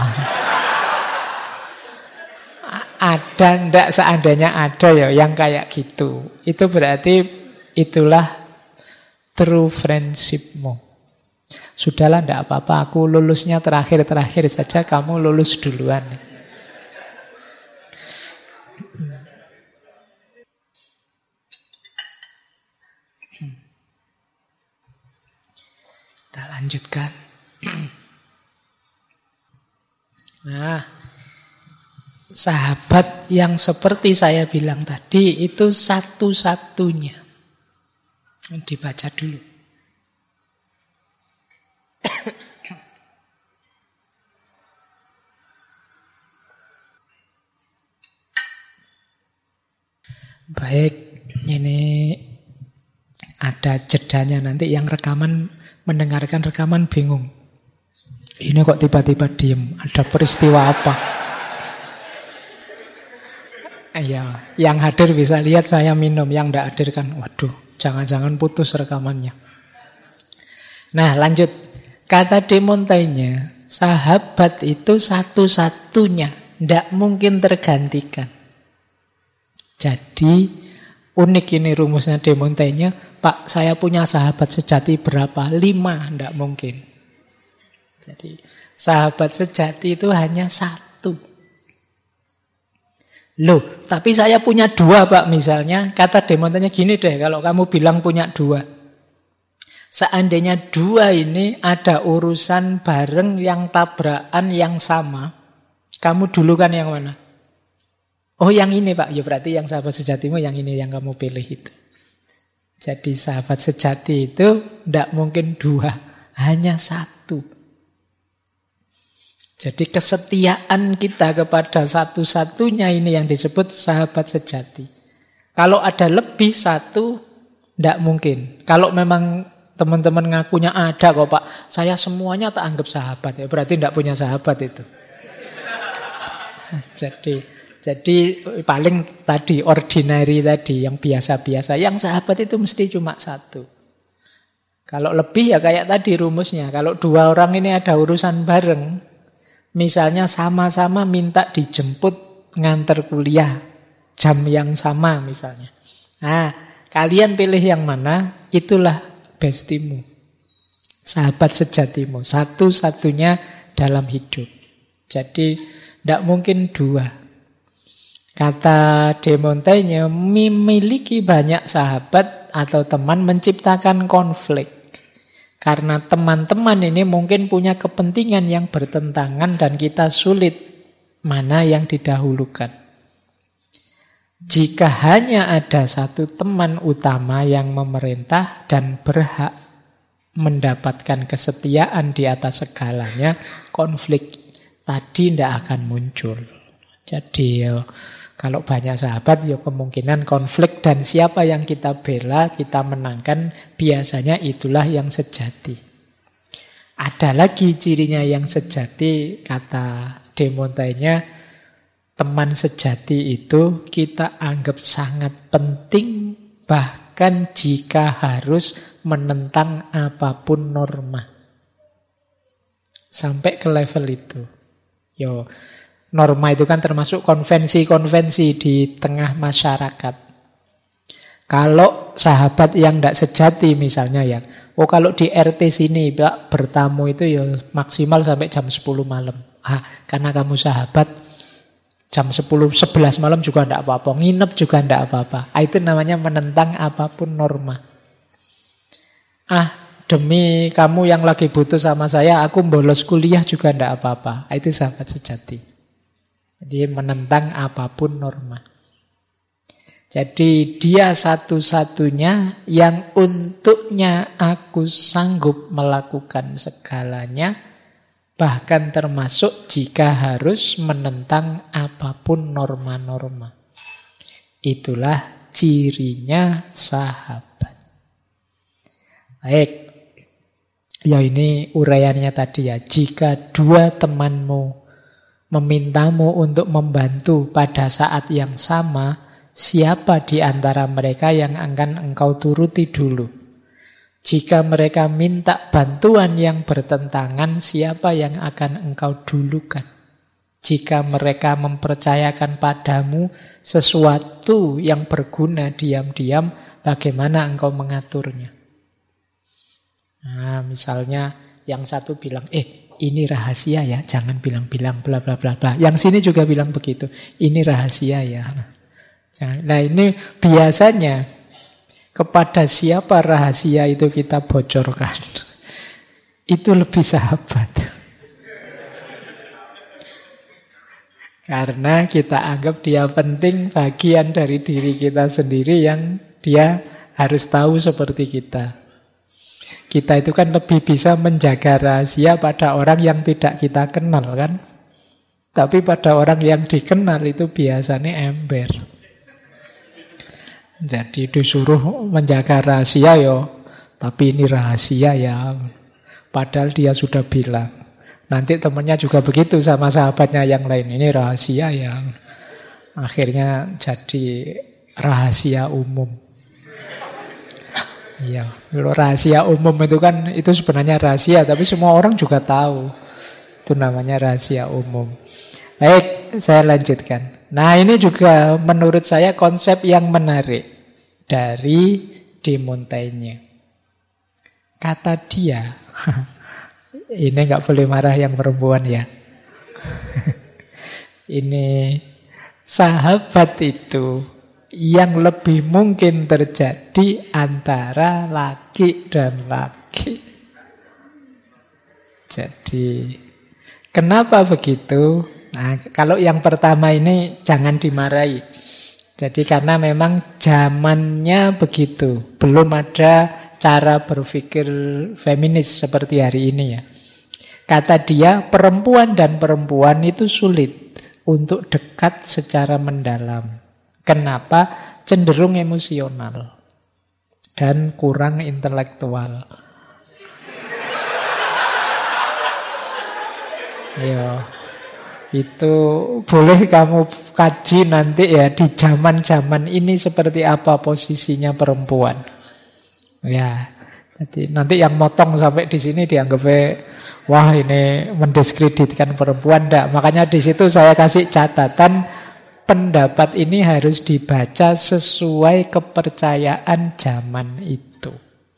Ada ndak seandainya ada ya yang kayak gitu. Itu berarti itulah true friendshipmu. Sudahlah ndak apa-apa, aku lulusnya terakhir-terakhir saja, kamu lulus duluan. Kita lanjutkan. Nah, sahabat yang seperti saya bilang tadi itu satu-satunya. Dibaca dulu. Baik, ini ada jedanya, nanti yang rekaman mendengarkan rekaman bingung. Ini kok tiba-tiba diem, ada peristiwa apa? Iya, yang hadir bisa lihat saya minum, yang tidak hadir kan, waduh, jangan-jangan putus rekamannya. Nah, lanjut. Kata De Montaigne, sahabat itu satu-satunya, tidak mungkin tergantikan. Jadi, unik ini rumusnya De Montaigne, Pak, saya punya sahabat sejati berapa? 5, tidak mungkin. Jadi, sahabat sejati itu hanya satu. Loh, tapi saya punya 2, Pak, misalnya. Kata De Montaigne gini deh, kalau kamu bilang punya 2. Seandainya 2 ini ada urusan bareng yang tabrakan yang sama, kamu dulukan yang mana? Oh, yang ini, Pak. Ya berarti yang sahabat sejatimu yang ini yang kamu pilih itu. Jadi sahabat sejati itu tidak mungkin 2, hanya 1. Jadi kesetiaan kita kepada satu-satunya ini yang disebut sahabat sejati. Kalau ada lebih 1, tidak mungkin. Kalau memang teman-teman ngakunya ada kok Pak, saya semuanya tak anggap sahabat, ya berarti tidak punya sahabat itu. Jadi paling tadi ordinary tadi, yang biasa-biasa. Yang sahabat itu mesti cuma 1. Kalau lebih ya kayak tadi rumusnya. Kalau 2 orang ini ada urusan bareng, misalnya sama-sama minta dijemput nganter kuliah jam yang sama misalnya. Nah, kalian pilih yang mana? Itulah bestimu, sahabat sejatimu, satu-satunya dalam hidup. Jadi tidak mungkin 2. Kata De Montaigne, memiliki banyak sahabat atau teman menciptakan konflik. Karena teman-teman ini mungkin punya kepentingan yang bertentangan dan kita sulit mana yang didahulukan. Jika hanya ada satu teman utama yang memerintah dan berhak mendapatkan kesetiaan di atas segalanya, konflik tadi tidak akan muncul. Jadi kalau banyak sahabat, ya kemungkinan konflik dan siapa yang kita bela, kita menangkan, biasanya itulah yang sejati. Ada lagi cirinya yang sejati, kata De Montaigne, teman sejati itu kita anggap sangat penting, bahkan jika harus menentang apapun norma. Sampai ke level itu. Norma itu kan termasuk konvensi-konvensi di tengah masyarakat. Kalau sahabat yang tidak sejati misalnya ya, kalau di RT sini Pak, bertamu itu ya maksimal sampai jam 10 malam. Karena kamu sahabat, jam 10, 11 malam juga tidak apa-apa, nginep juga tidak apa-apa. Itu namanya menentang apapun norma. Demi kamu yang lagi butuh sama saya, aku bolos kuliah juga tidak apa-apa. Itu sahabat sejati. Jadi menentang apapun norma. Jadi dia satu-satunya yang untuknya aku sanggup melakukan segalanya, bahkan termasuk jika harus menentang apapun norma-norma. Itulah cirinya sahabat. Baik. Ya ini uraiannya tadi ya. Jika 2 temanmu memintamu untuk membantu pada saat yang sama, siapa di antara mereka yang akan engkau turuti dulu? Jika mereka minta bantuan yang bertentangan, siapa yang akan engkau dulukan? Jika mereka mempercayakan padamu sesuatu yang berguna diam-diam, bagaimana engkau mengaturnya? Nah, misalnya yang satu bilang, ini rahasia ya, jangan bilang-bilang bla bla bla bla. Yang sini juga bilang begitu, ini rahasia ya. Nah ini biasanya kepada siapa rahasia itu kita bocorkan, itu lebih sahabat. Karena kita anggap dia penting, bagian dari diri kita sendiri yang dia harus tahu seperti kita. Kita itu kan lebih bisa menjaga rahasia pada orang yang tidak kita kenal kan. Tapi pada orang yang dikenal itu biasanya ember. Jadi disuruh menjaga rahasia tapi ini rahasia ya. Padahal dia sudah bilang. Nanti temannya juga begitu sama sahabatnya yang lain. Ini rahasia ya. Akhirnya jadi rahasia umum. Iya, kalau rahasia umum itu kan itu sebenarnya rahasia, tapi semua orang juga tahu. Itu namanya rahasia umum. Baik, saya lanjutkan. Nah, ini juga menurut saya konsep yang menarik dari De Montaigne. Kata dia, ini nggak boleh marah yang perempuan ya. Ini sahabat itu yang lebih mungkin terjadi antara laki dan laki. Jadi, kenapa begitu? Nah, kalau yang pertama ini jangan dimarahi. Jadi karena memang zamannya begitu. Belum ada cara berpikir feminis seperti hari ini ya. Kata dia, perempuan dan perempuan itu sulit untuk dekat secara mendalam. Kenapa? Cenderung emosional dan kurang intelektual. Ya, itu boleh kamu kaji nanti ya di zaman-zaman ini seperti apa posisinya perempuan. Ya, jadi nanti yang motong sampai di sini dianggapnya wah ini mendiskreditkan perempuan. Enggak, makanya di situ saya kasih catatan pendapat ini harus dibaca sesuai kepercayaan zaman itu.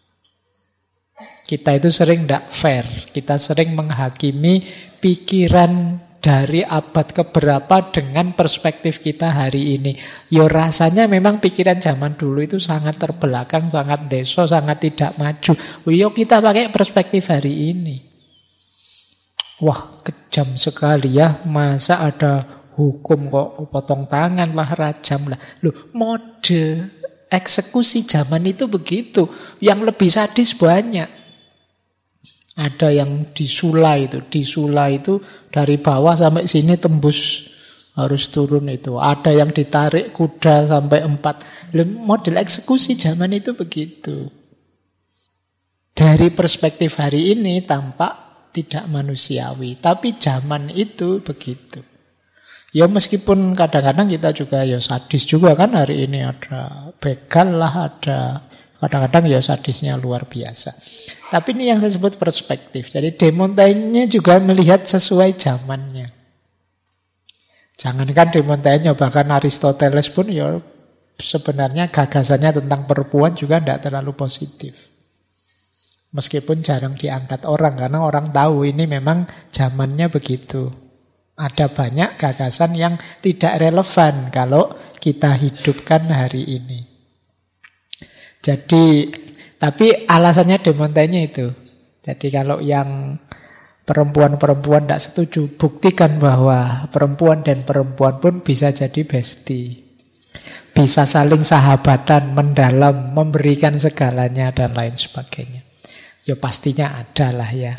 Kita itu sering tidak fair, kita sering menghakimi pikiran dari abad keberapa dengan perspektif kita hari ini. Ya rasanya memang pikiran zaman dulu itu sangat terbelakang, sangat deso, sangat tidak maju. Yo kita pakai perspektif hari ini. Wah, kejam sekali ya, masa ada hukum kok potong tangan lah, rajam lah. Loh, mode eksekusi zaman itu begitu. Yang lebih sadis banyak. Ada yang disulai itu dari bawah sampai sini tembus harus turun itu. Ada yang ditarik kuda sampai 4. Model eksekusi zaman itu begitu. Dari perspektif hari ini tampak tidak manusiawi, tapi zaman itu begitu. Ya meskipun kadang-kadang kita juga ya sadis juga kan, hari ini ada begal lah, ada kadang-kadang ya sadisnya luar biasa. Tapi ini yang saya sebut perspektif. Jadi De Montaigne juga melihat sesuai zamannya. Jangankan De Montaigne, bahkan Aristoteles pun ya sebenarnya gagasannya tentang perempuan juga tidak terlalu positif. Meskipun jarang diangkat orang, karena orang tahu ini memang zamannya begitu. Ada banyak gagasan yang tidak relevan kalau kita hidupkan hari ini. Jadi, tapi alasannya De Montaigne itu. Jadi kalau yang perempuan-perempuan tidak setuju, buktikan bahwa perempuan dan perempuan pun bisa jadi bestie. Bisa saling sahabatan, mendalam, memberikan segalanya dan lain sebagainya. Ya pastinya ada lah ya.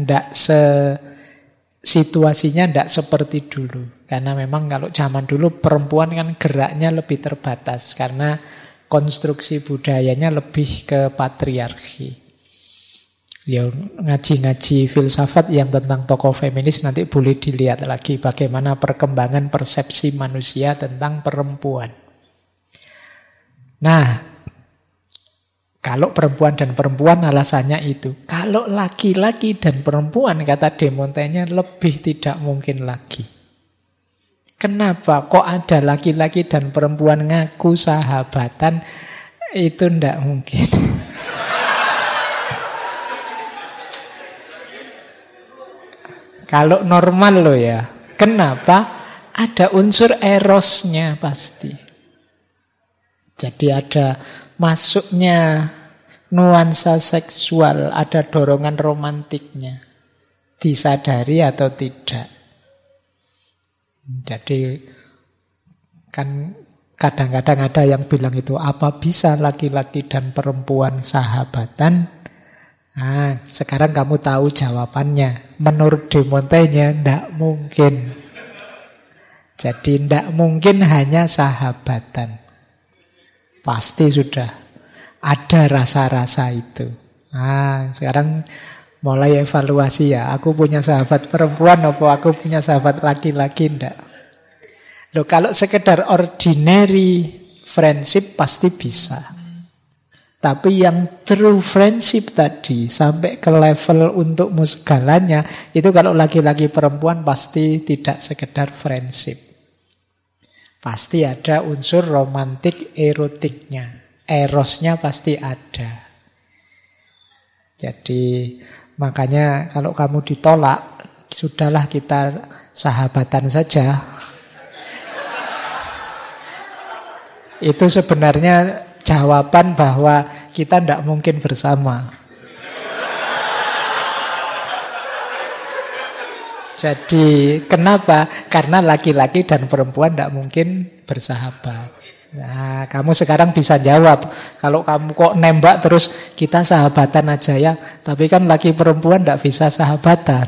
Situasinya tidak seperti dulu. Karena memang kalau zaman dulu perempuan kan geraknya lebih terbatas. Karena konstruksi budayanya lebih ke patriarki. Ya ngaji-ngaji filsafat yang tentang tokoh feminis nanti boleh dilihat lagi bagaimana perkembangan persepsi manusia tentang perempuan. Nah, kalau perempuan dan perempuan alasannya itu. Kalau laki-laki dan perempuan, kata De Montaigne, lebih tidak mungkin lagi. Kenapa? Kok ada laki-laki dan perempuan ngaku sahabatan? Itu tidak mungkin. Kalau normal loh ya. Kenapa? Ada unsur erosnya pasti. Jadi ada masuknya nuansa seksual, ada dorongan romantiknya. Disadari atau tidak. Jadi kan kadang-kadang ada yang bilang itu, apa bisa laki-laki dan perempuan sahabatan? Nah, sekarang kamu tahu jawabannya. Menurut De Montaigne, tidak mungkin. Jadi tidak mungkin hanya sahabatan. Pasti sudah ada rasa-rasa itu. Nah, sekarang mulai evaluasi ya. Aku punya sahabat perempuan apa aku punya sahabat laki-laki? Enggak. Loh, kalau sekedar ordinary friendship pasti bisa. Tapi yang true friendship tadi sampai ke level untuk segalanya, itu kalau laki-laki perempuan pasti tidak sekedar friendship. Pasti ada unsur romantik erotiknya. Erosnya pasti ada. Jadi makanya kalau kamu ditolak, sudahlah kita sahabatan saja. Itu sebenarnya jawaban bahwa kita tidak mungkin bersama. Jadi kenapa? Karena laki-laki dan perempuan tidak mungkin bersahabat. Nah, kamu sekarang bisa jawab. Kalau kamu kok nembak terus kita sahabatan aja ya, tapi kan laki perempuan tidak bisa sahabatan.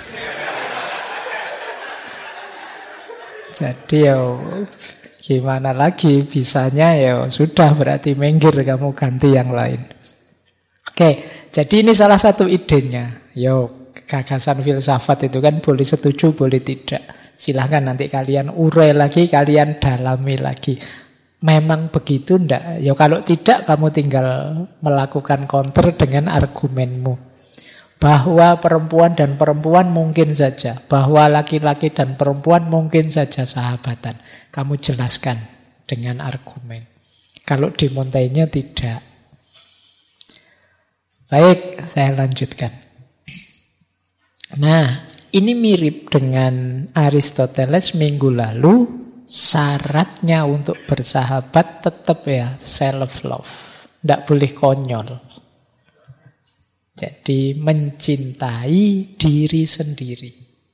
Jadi ya gimana lagi, bisanya ya sudah berarti minggir, kamu ganti yang lain. Oke, jadi ini salah satu idenya. Yo, gagasan filsafat itu kan boleh setuju, boleh tidak. Silahkan nanti kalian urai lagi, kalian dalami lagi. Memang begitu ndak? Ya kalau tidak, kamu tinggal melakukan counter dengan argumenmu. Bahwa perempuan dan perempuan mungkin saja, bahwa laki-laki dan perempuan mungkin saja sahabatan. Kamu jelaskan dengan argumen. Kalau di Montaigne tidak. Baik, saya lanjutkan. Nah, ini mirip dengan Aristoteles minggu lalu. Syaratnya untuk bersahabat tetap ya self-love. Tidak boleh konyol. Jadi mencintai diri sendiri.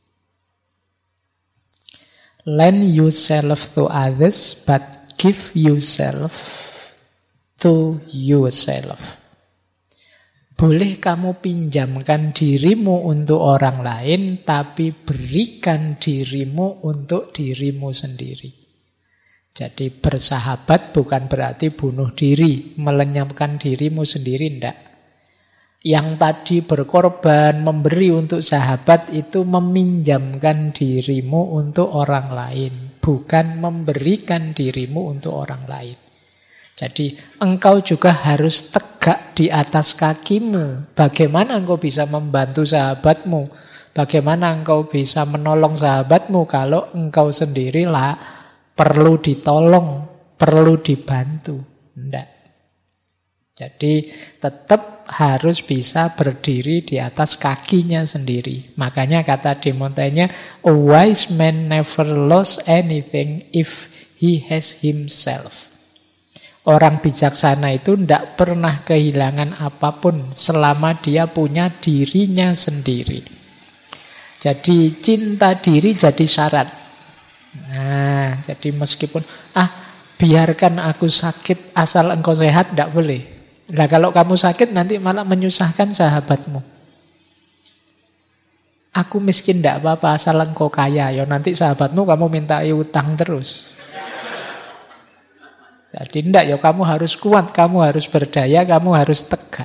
Lend yourself to others, but give yourself to yourself. Boleh kamu pinjamkan dirimu untuk orang lain, tapi berikan dirimu untuk dirimu sendiri. Jadi bersahabat bukan berarti bunuh diri, melenyapkan dirimu sendiri, enggak. Yang tadi berkorban, memberi untuk sahabat itu meminjamkan dirimu untuk orang lain, bukan memberikan dirimu untuk orang lain. Jadi engkau juga harus tegak di atas kakimu. Bagaimana engkau bisa membantu sahabatmu? Bagaimana engkau bisa menolong sahabatmu kalau engkau sendirilah perlu ditolong, perlu dibantu? Enggak. Jadi tetap harus bisa berdiri di atas kakinya sendiri. Makanya kata di Montaigne, a wise man never lost anything if he has himself. Orang bijaksana itu tidak pernah kehilangan apapun selama dia punya dirinya sendiri. Jadi cinta diri jadi syarat. Nah, jadi meskipun biarkan aku sakit asal engkau sehat, tidak boleh. Nah, kalau kamu sakit nanti malah menyusahkan sahabatmu. Aku miskin tidak apa-apa asal engkau kaya. Ya nanti sahabatmu kamu minta utang terus. Jadi tidak, ya kamu harus kuat, kamu harus berdaya, kamu harus tegak.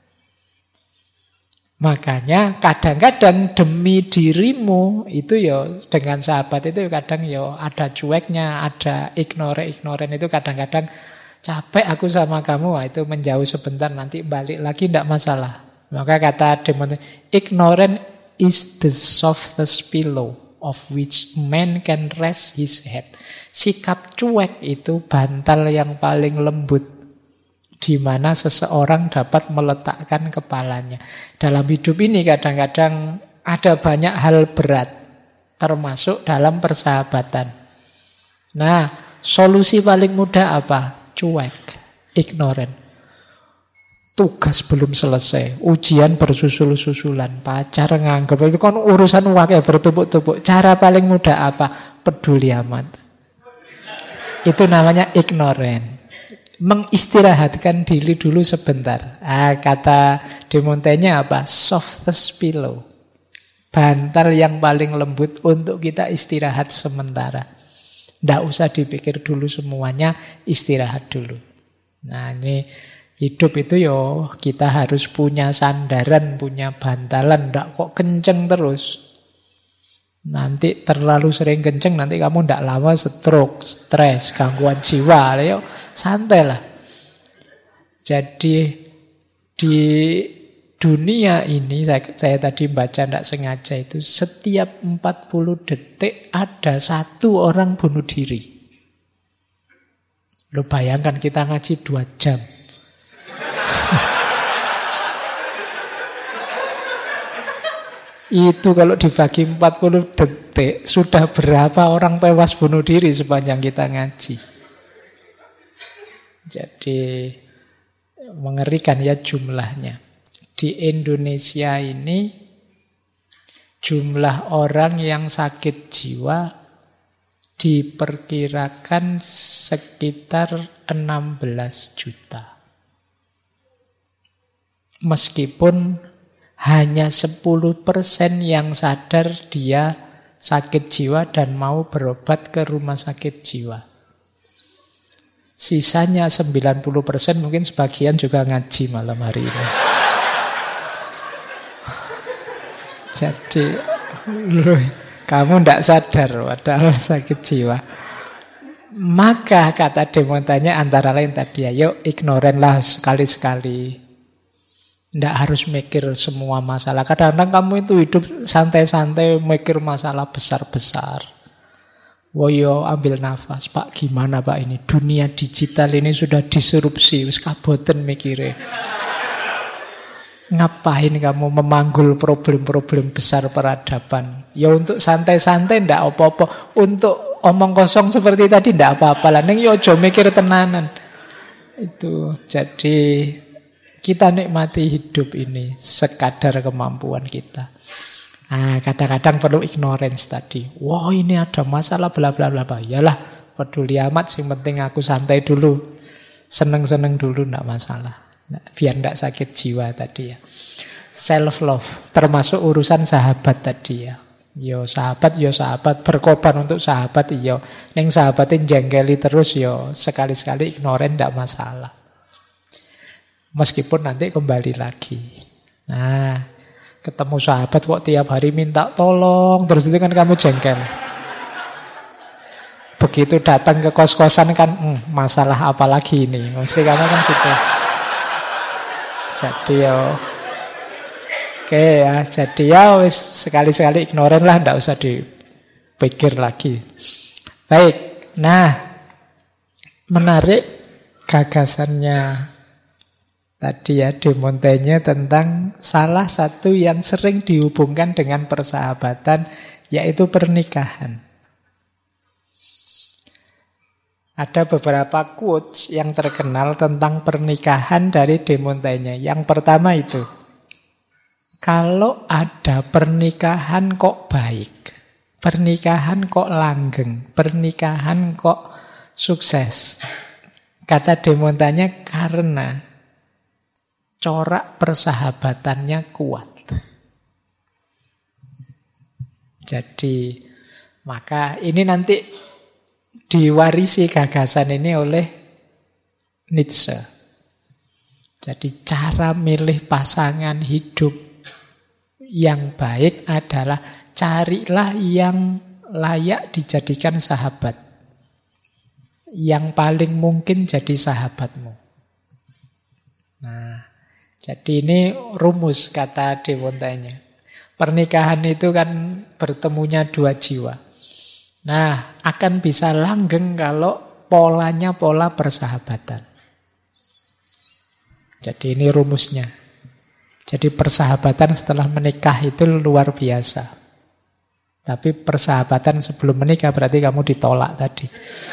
Makanya kadang-kadang demi dirimu itu ya dengan sahabat itu kadang ya ada cueknya, ada ignoren itu kadang-kadang capek aku sama kamu, itu menjauh sebentar nanti balik lagi tidak masalah. Maka kata Demon, ignorant is the softest pillow of which man can rest his head. Sikap cuek itu bantal yang paling lembut di mana seseorang dapat meletakkan kepalanya. Dalam hidup ini kadang-kadang ada banyak hal berat, termasuk dalam persahabatan. Nah, solusi paling mudah apa? Cuek, ignorant. Tugas belum selesai, ujian bersusul-susulan, pacar nganggep itu kan urusan wakai bertumpuk-tumpuk. Cara paling mudah apa? Peduli amat. Itu namanya ignorant. Mengistirahatkan diri dulu sebentar. Kata De Montaigne apa? Softest pillow. Bantal yang paling lembut untuk kita istirahat sementara. Tidak usah dipikir dulu semuanya, istirahat dulu. Nah ini hidup itu yo kita harus punya sandaran, punya bantalan. Tidak kok kenceng terus. Nanti terlalu sering kenceng, nanti kamu tidak lama stroke, stres, gangguan jiwa. Ayo, santai lah. Jadi di dunia ini, saya tadi baca tidak sengaja itu, setiap 40 detik ada satu orang bunuh diri. Lo bayangkan kita ngaji 2 jam. Itu kalau dibagi 40 detik, sudah berapa orang tewas bunuh diri sepanjang kita ngaji. Jadi mengerikan ya jumlahnya. Di Indonesia ini jumlah orang yang sakit jiwa diperkirakan sekitar 16 juta. Meskipun hanya 10% yang sadar dia sakit jiwa dan mau berobat ke rumah sakit jiwa. Sisanya 90% mungkin sebagian juga ngaji malam hari ini. Jadi kamu tidak sadar padahal sakit jiwa. Maka kata demontannya antara lain tadi, ayo ignoran lah sekali-sekali. Tidak harus mikir semua masalah. Kadang-kadang kamu itu hidup santai-santai mikir masalah besar-besar. Woyo ambil nafas. Pak gimana Pak ini? Dunia digital ini sudah disrupsi. Wis kaboten mikirnya. Ngapain kamu memanggul problem-problem besar peradaban? Ya untuk santai-santai ndak apa-apa. Untuk omong kosong seperti tadi ndak apa-apa lah. Ning yo aja mikir tenanan. Itu jadi kita nikmati hidup ini sekadar kemampuan kita. Nah, kadang-kadang perlu ignorance tadi. Wah, ini ada masalah bla bla bla. Yalah, peduli amat, sing penting aku santai dulu. Seneng-seneng dulu enggak masalah. Nah, biar enggak sakit jiwa tadi ya. Self love termasuk urusan sahabat tadi ya. Yo sahabat berkorban untuk sahabat yo. Ning sahabatin jengkeli terus yo, sekali-sekali ignorant enggak masalah. Meskipun nanti kembali lagi. Nah, ketemu sahabat kok tiap hari minta tolong, terus itu kan kamu jengkel. Begitu datang ke kos-kosan kan, masalah apa lagi ini? Mesti kamu kan gitu. Jadi ya, oke ya, jadi ya wis sekali-sekali ignoran lah, ndak usah dipikir lagi. Baik, nah menarik gagasannya tadi ya De Montaigne tentang salah satu yang sering dihubungkan dengan persahabatan, yaitu pernikahan. Ada beberapa quotes yang terkenal tentang pernikahan dari De Montaigne. Yang pertama itu, kalau ada pernikahan kok baik, pernikahan kok langgeng, pernikahan kok sukses. Kata De Montaigne karena corak persahabatannya kuat. Jadi, maka ini nanti diwarisi gagasan ini oleh Nietzsche. Jadi cara milih pasangan hidup yang baik adalah carilah yang layak dijadikan sahabat. Yang paling mungkin jadi sahabatmu. Nah, jadi ini rumus kata De Montaigne. Pernikahan itu kan bertemunya dua jiwa. Nah, akan bisa langgeng kalau polanya pola persahabatan. Jadi ini rumusnya. Jadi persahabatan setelah menikah itu luar biasa. Tapi persahabatan sebelum menikah berarti kamu ditolak tadi.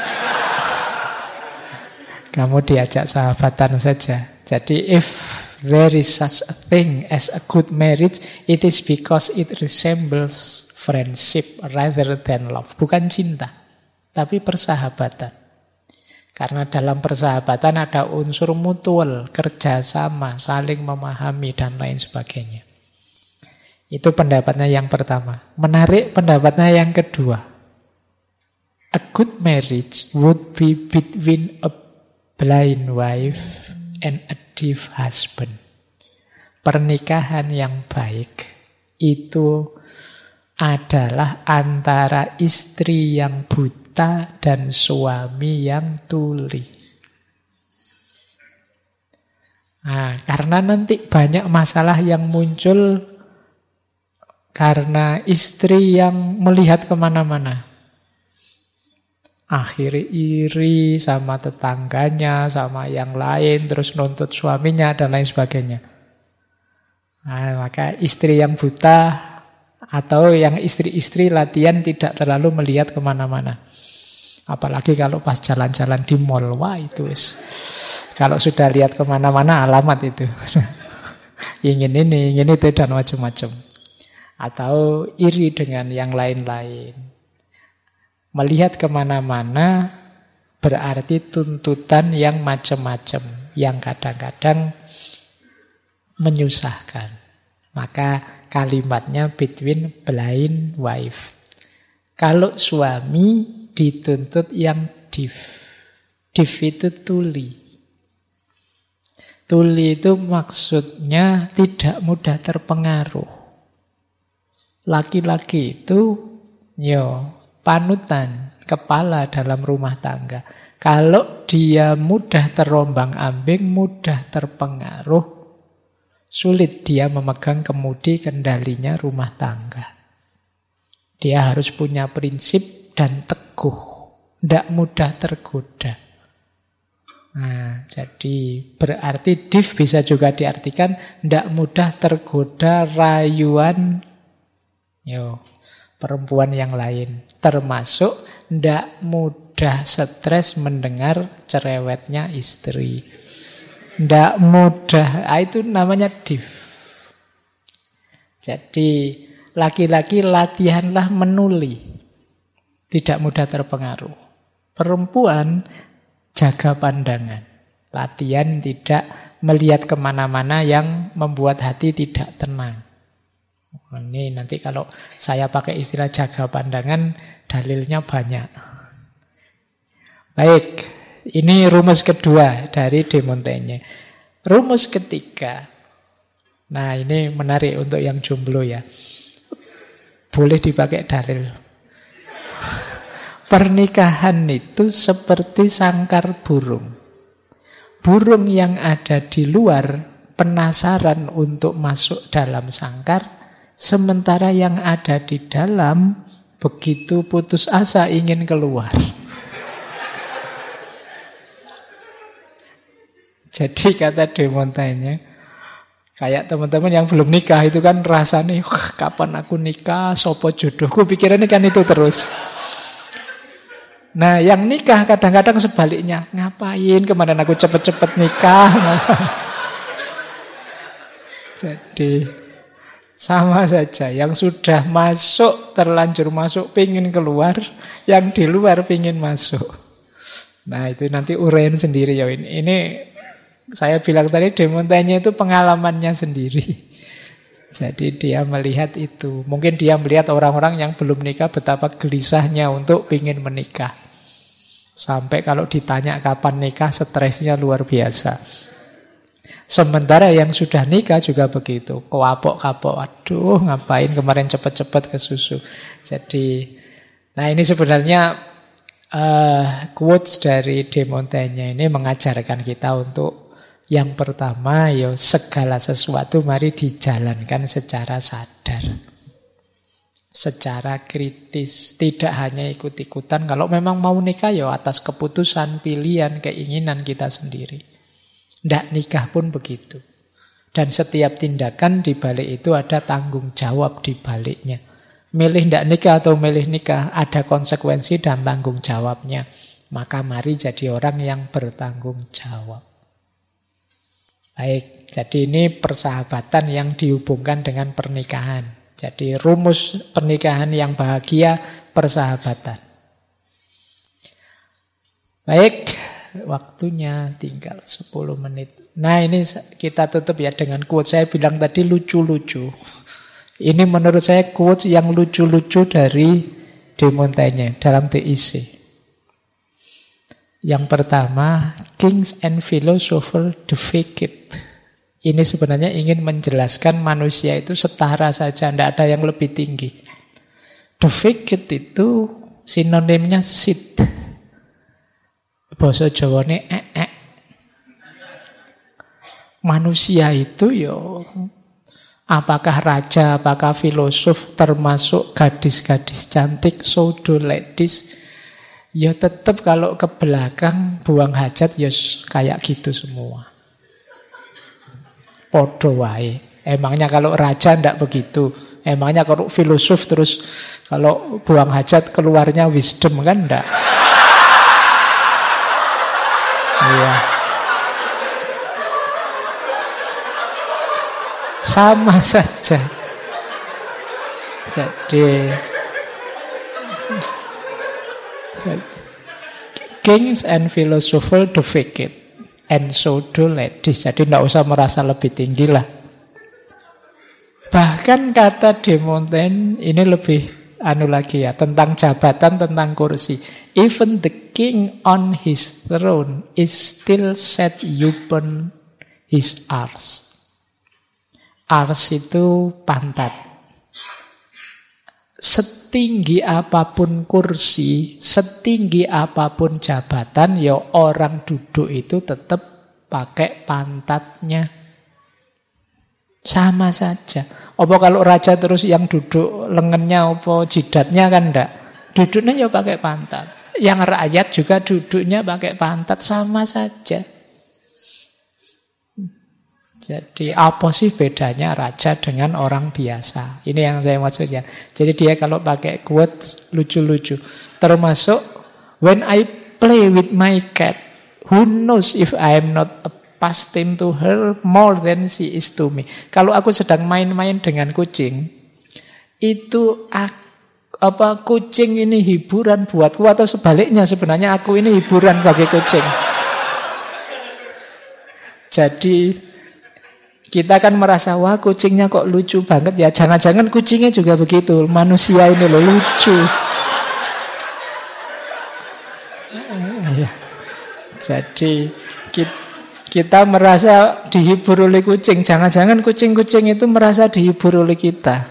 Kamu diajak sahabatan saja. Jadi if there is such a thing as a good marriage, it is because it resembles friendship rather than love. Bukan cinta, tapi persahabatan. Karena dalam persahabatan ada unsur mutual, kerjasama, saling memahami, dan lain sebagainya. Itu pendapatnya yang pertama. Menarik pendapatnya yang kedua. A good marriage would be between a blind wife and a deaf husband. Pernikahan yang baik itu adalah antara istri yang buta dan suami yang tuli. Nah, karena nanti banyak masalah yang muncul karena istri yang melihat kemana-mana. Akhirnya iri sama tetangganya, sama yang lain, terus nuntut suaminya, dan lain sebagainya. Nah, maka istri yang buta atau yang istri-istri latihan tidak terlalu melihat kemana-mana. Apalagi kalau pas jalan-jalan di mall, wah itu kalau sudah lihat kemana-mana alamat itu. Ingin ini, ingin itu, dan macam-macam. Atau iri dengan yang lain-lain. Melihat kemana-mana berarti tuntutan yang macam-macam. Yang kadang-kadang menyusahkan. Maka kalimatnya between blind wife. Kalau suami dituntut yang div. Div itu tuli. Tuli itu maksudnya tidak mudah terpengaruh. Laki-laki itu panutan, kepala dalam rumah tangga. Kalau dia mudah terombang-ambing, mudah terpengaruh, sulit dia memegang kemudi kendalinya rumah tangga. Dia harus punya prinsip dan teguh, tidak mudah tergoda. Nah, jadi berarti div bisa juga diartikan tidak mudah tergoda rayuan perempuan yang lain. Termasuk tidak mudah stres mendengar cerewetnya istri. Tidak mudah, itu namanya div. Jadi laki-laki latihanlah menuli, tidak mudah terpengaruh. Perempuan jaga pandangan. Latihan tidak melihat kemana-mana yang membuat hati tidak tenang. Ini nanti kalau saya pakai istilah jaga pandangan, dalilnya banyak. Baik, ini rumus kedua dari De Montaigne. Rumus ketiga. Nah, ini menarik untuk yang jomblo ya. Boleh dipakai dalil. Pernikahan itu seperti sangkar burung. Burung yang ada di luar penasaran untuk masuk dalam sangkar, sementara yang ada di dalam begitu putus asa ingin keluar. Jadi kata De Montaigne, kayak teman-teman yang belum nikah itu kan rasanya, kapan aku nikah, sopo jodohku, pikirannya kan itu terus. Nah, yang nikah kadang-kadang sebaliknya. Ngapain kemarin aku cepet-cepet nikah? Jadi, sama saja. Yang sudah masuk, terlanjur masuk, pingin keluar. Yang di luar pingin masuk. Nah, itu nanti uraian sendiri ya. Ini saya bilang tadi, De Montaigne itu pengalamannya sendiri. Jadi dia melihat itu. Mungkin dia melihat orang-orang yang belum nikah betapa gelisahnya untuk pingin menikah. Sampai kalau ditanya kapan nikah, stresnya luar biasa. Sementara yang sudah nikah juga begitu. Kewapok-kapok, aduh ngapain kemarin cepet-cepet ke susu. Jadi, nah ini sebenarnya quotes dari De Montaigne ini mengajarkan kita untuk yang pertama, segala sesuatu mari dijalankan secara sadar. Secara kritis, tidak hanya ikut-ikutan. Kalau memang mau nikah, atas keputusan, pilihan, keinginan kita sendiri. Tidak nikah pun begitu. Dan setiap tindakan di balik itu ada tanggung jawab di baliknya. Milih tidak nikah atau milih nikah, ada konsekuensi dan tanggung jawabnya. Maka mari jadi orang yang bertanggung jawab. Baik, jadi ini persahabatan yang dihubungkan dengan pernikahan. Jadi rumus pernikahan yang bahagia, persahabatan. Baik, waktunya tinggal 10 menit. Nah, ini kita tutup ya dengan quote. Saya bilang tadi lucu-lucu. Ini menurut saya quote yang lucu-lucu dari De Montaigne dalam TIC. Yang pertama, Kings and Philosophers defeat. Ini sebenarnya ingin menjelaskan manusia itu setara saja, tidak ada yang lebih tinggi. Defecate itu sinonimnya sit. Basa Jawane ek. Manusia itu apakah raja, apakah filosof, termasuk gadis-gadis cantik, pseudo ladies, tetap kalau ke belakang buang hajat kayak gitu semua. Podo wae. Emangnya kalau raja ndak begitu? Emangnya kalau filosof terus kalau buang hajat keluarnya wisdom kan ndak? Iya. Sama saja. Jadi kings and philosopher defecate and pseudo ladies. Jadi tidak usah merasa lebih tinggi lah. Bahkan kata De Montaigne ini lebih lagi ya, tentang jabatan, tentang kursi. Even the king on his throne is still set upon his arse. Arse itu pantat. Setinggi apapun kursi, setinggi apapun jabatan, orang duduk itu tetap pakai pantatnya. Sama saja. Apa kalau raja terus yang duduk lengannya apa jidatnya kan enggak. Duduknya pakai pantat. Yang rakyat juga duduknya pakai pantat, sama saja. Jadi apa sih bedanya raja dengan orang biasa? Ini yang saya maksudnya. Jadi dia kalau pakai quotes lucu-lucu. Termasuk when I play with my cat, who knows if I am not a pastime to her more than she is to me. Kalau aku sedang main-main dengan kucing, itu kucing ini hiburan buatku atau sebaliknya sebenarnya aku ini hiburan bagi kucing. Jadi kita kan merasa, wah kucingnya kok lucu banget ya. Jangan-jangan kucingnya juga begitu. Manusia ini loh lucu. Jadi kita merasa dihibur oleh kucing. Jangan-jangan kucing-kucing itu merasa dihibur oleh kita.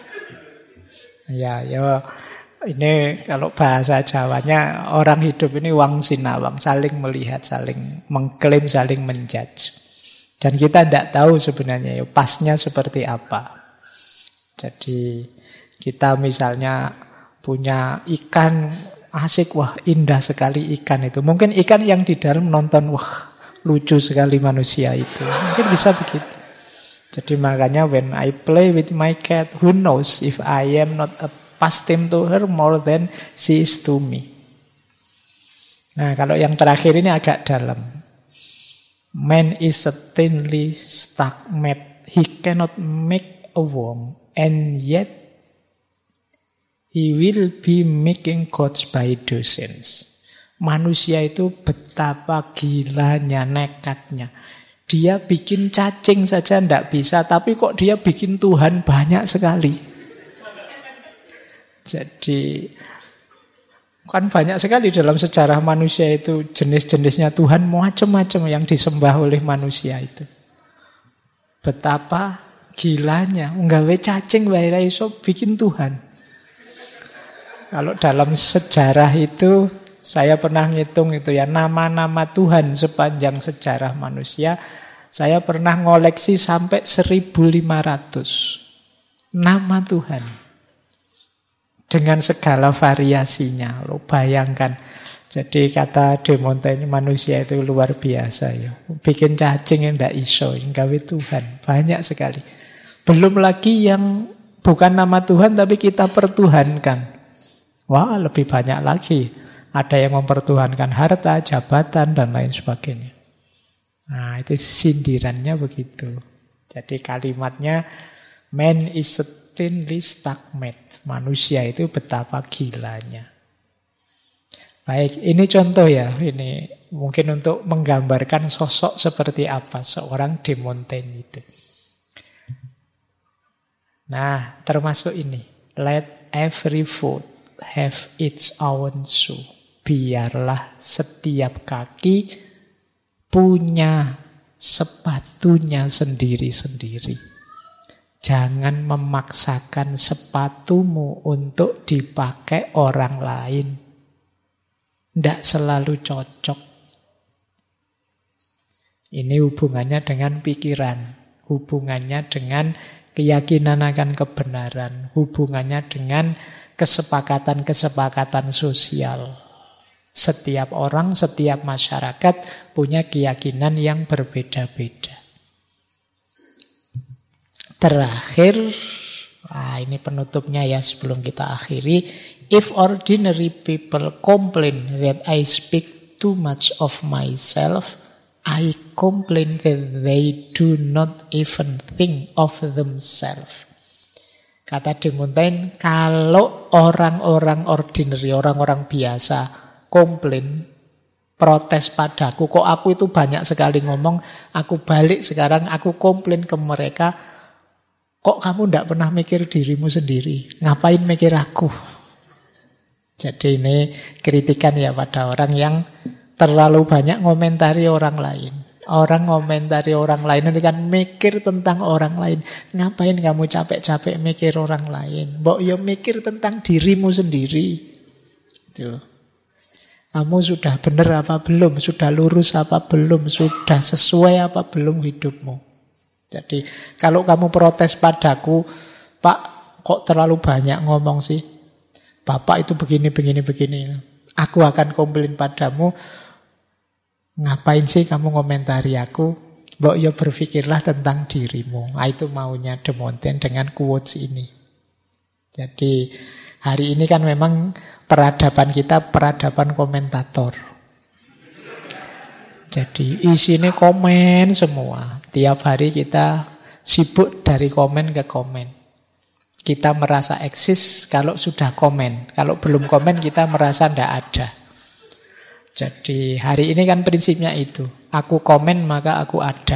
Ini kalau bahasa Jawanya, orang hidup ini wang sinawang. Saling melihat, saling mengklaim, saling menjudge. Dan kita tidak tahu sebenarnya pasnya seperti apa. Jadi kita misalnya punya ikan asik, wah indah sekali ikan itu. Mungkin ikan yang di dalam nonton, wah lucu sekali manusia itu. Mungkin bisa begitu. Jadi makanya when I play with my cat, who knows if I am not a pastime to her more than she is to me. Nah kalau yang terakhir ini agak dalam. Man is a thinly stuck mat. He cannot make a worm, and yet he will be making gods by dozens. Manusia itu betapa gilanya, nekatnya. Dia bikin cacing saja tidak bisa, tapi kok dia bikin Tuhan banyak sekali. Jadi kan banyak sekali dalam sejarah manusia itu jenis-jenisnya Tuhan macam-macam yang disembah oleh manusia itu. Betapa gilanya, nggawe cacing wae ra iso bikin Tuhan. Kalau dalam sejarah itu saya pernah ngitung itu ya, nama-nama Tuhan sepanjang sejarah manusia, saya pernah ngoleksi sampai 1.500 nama Tuhan. Dengan segala variasinya, lo bayangkan. Jadi kata De Montaigne, manusia itu luar biasa ya. Bikin cacing yang tidak iso, gawe Tuhan. Banyak sekali. Belum lagi yang bukan nama Tuhan tapi kita pertuhankan. Wah, lebih banyak lagi. Ada yang mempertuhankan harta, jabatan, dan lain sebagainya. Nah, itu sindirannya begitu. Jadi kalimatnya, man is a thinly stuck mat. Manusia itu betapa gilanya. Baik, ini contoh ya. Ini mungkin untuk menggambarkan sosok seperti apa seorang De Montaigne itu. Nah, termasuk ini. Let every foot have its own shoe. Biarlah setiap kaki punya sepatunya sendiri-sendiri. Jangan memaksakan sepatumu untuk dipakai orang lain. Tidak selalu cocok. Ini hubungannya dengan pikiran, hubungannya dengan keyakinan akan kebenaran, hubungannya dengan kesepakatan-kesepakatan sosial. Setiap orang, setiap masyarakat punya keyakinan yang berbeda-beda. Terakhir, ini penutupnya ya sebelum kita akhiri. If ordinary people complain that I speak too much of myself, I complain that they do not even think of themselves. Kata de Montaigne, kalau orang-orang ordinary, orang-orang biasa komplain, protes padaku, kok aku itu banyak sekali ngomong, aku balik sekarang, aku komplain ke mereka, kok kamu tidak pernah mikir dirimu sendiri, ngapain mikir aku? Jadi ini kritikan ya pada orang yang terlalu banyak ngomentari orang lain. Orang ngomentari orang lain nanti kan mikir tentang orang lain. Ngapain kamu capek-capek mikir orang lain? Mbok yo mikir tentang dirimu sendiri. Gitu loh. Kamu sudah benar apa belum? Sudah lurus apa belum? Sudah sesuai apa belum hidupmu? Jadi kalau kamu protes padaku, Pak, kok terlalu banyak ngomong sih? Bapak itu begini. Aku akan komplain padamu. Ngapain sih kamu komentari aku? Mbok yo berpikirlah tentang dirimu. Itu maunya de Montaigne dengan quotes ini. Jadi hari ini kan memang peradaban kita peradaban komentator. Jadi isinya komen semua. Tiap hari kita sibuk dari komen ke komen. Kita merasa eksis kalau sudah komen. Kalau belum komen kita merasa tidak ada. Jadi hari ini kan prinsipnya itu. Aku komen maka aku ada.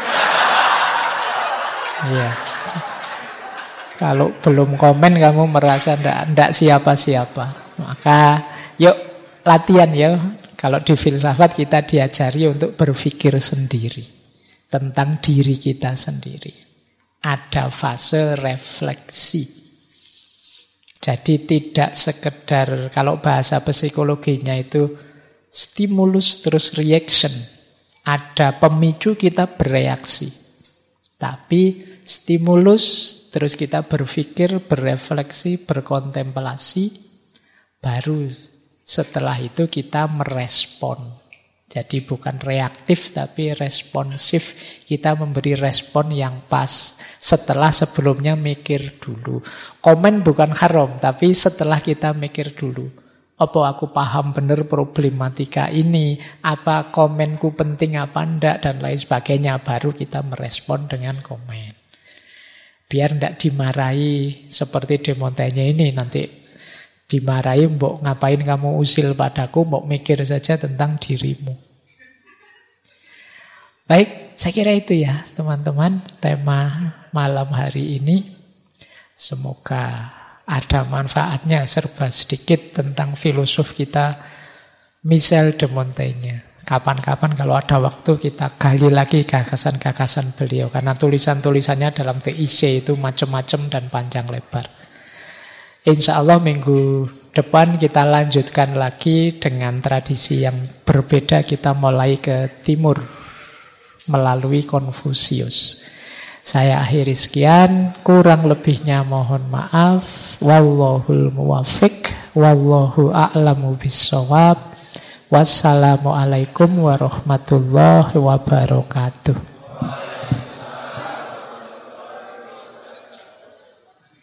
Iya. Kalau belum komen kamu merasa tidak siapa-siapa. Maka yuk latihan ya. Kalau di filsafat kita diajari untuk berpikir sendiri tentang diri kita sendiri. Ada fase refleksi. Jadi tidak sekedar, kalau bahasa psikologinya itu stimulus terus reaction. Ada pemicu kita bereaksi. Tapi stimulus terus kita berpikir, berefleksi, berkontemplasi. Baru setelah itu kita merespon. Jadi bukan reaktif tapi responsif. Kita memberi respon yang pas. Setelah sebelumnya mikir dulu. Komen bukan haram, tapi setelah kita mikir dulu. Apa aku paham benar problematika ini? Apa komenku penting apa enggak? Dan lain sebagainya. Baru kita merespon dengan komen. Biar enggak dimarahi seperti de Montaigne ini nanti. Dimarahi, mbok ngapain kamu usil padaku, mbok mikir saja tentang dirimu. Baik, saya kira itu ya teman-teman tema malam hari ini. Semoga ada manfaatnya serba sedikit tentang filosof kita Michel de Montaigne. Kapan-kapan kalau ada waktu kita gali lagi gagasan-gagasan beliau. Karena tulisan-tulisannya dalam TIC itu macam-macam dan panjang lebar. Insya Allah minggu depan kita lanjutkan lagi dengan tradisi yang berbeda. Kita mulai ke timur melalui Konfusius. Saya akhiri sekian, kurang lebihnya mohon maaf. Wallahul muwaffiq, wallahu a'lamu bissawab. Wassalamualaikum warahmatullahi wabarakatuh.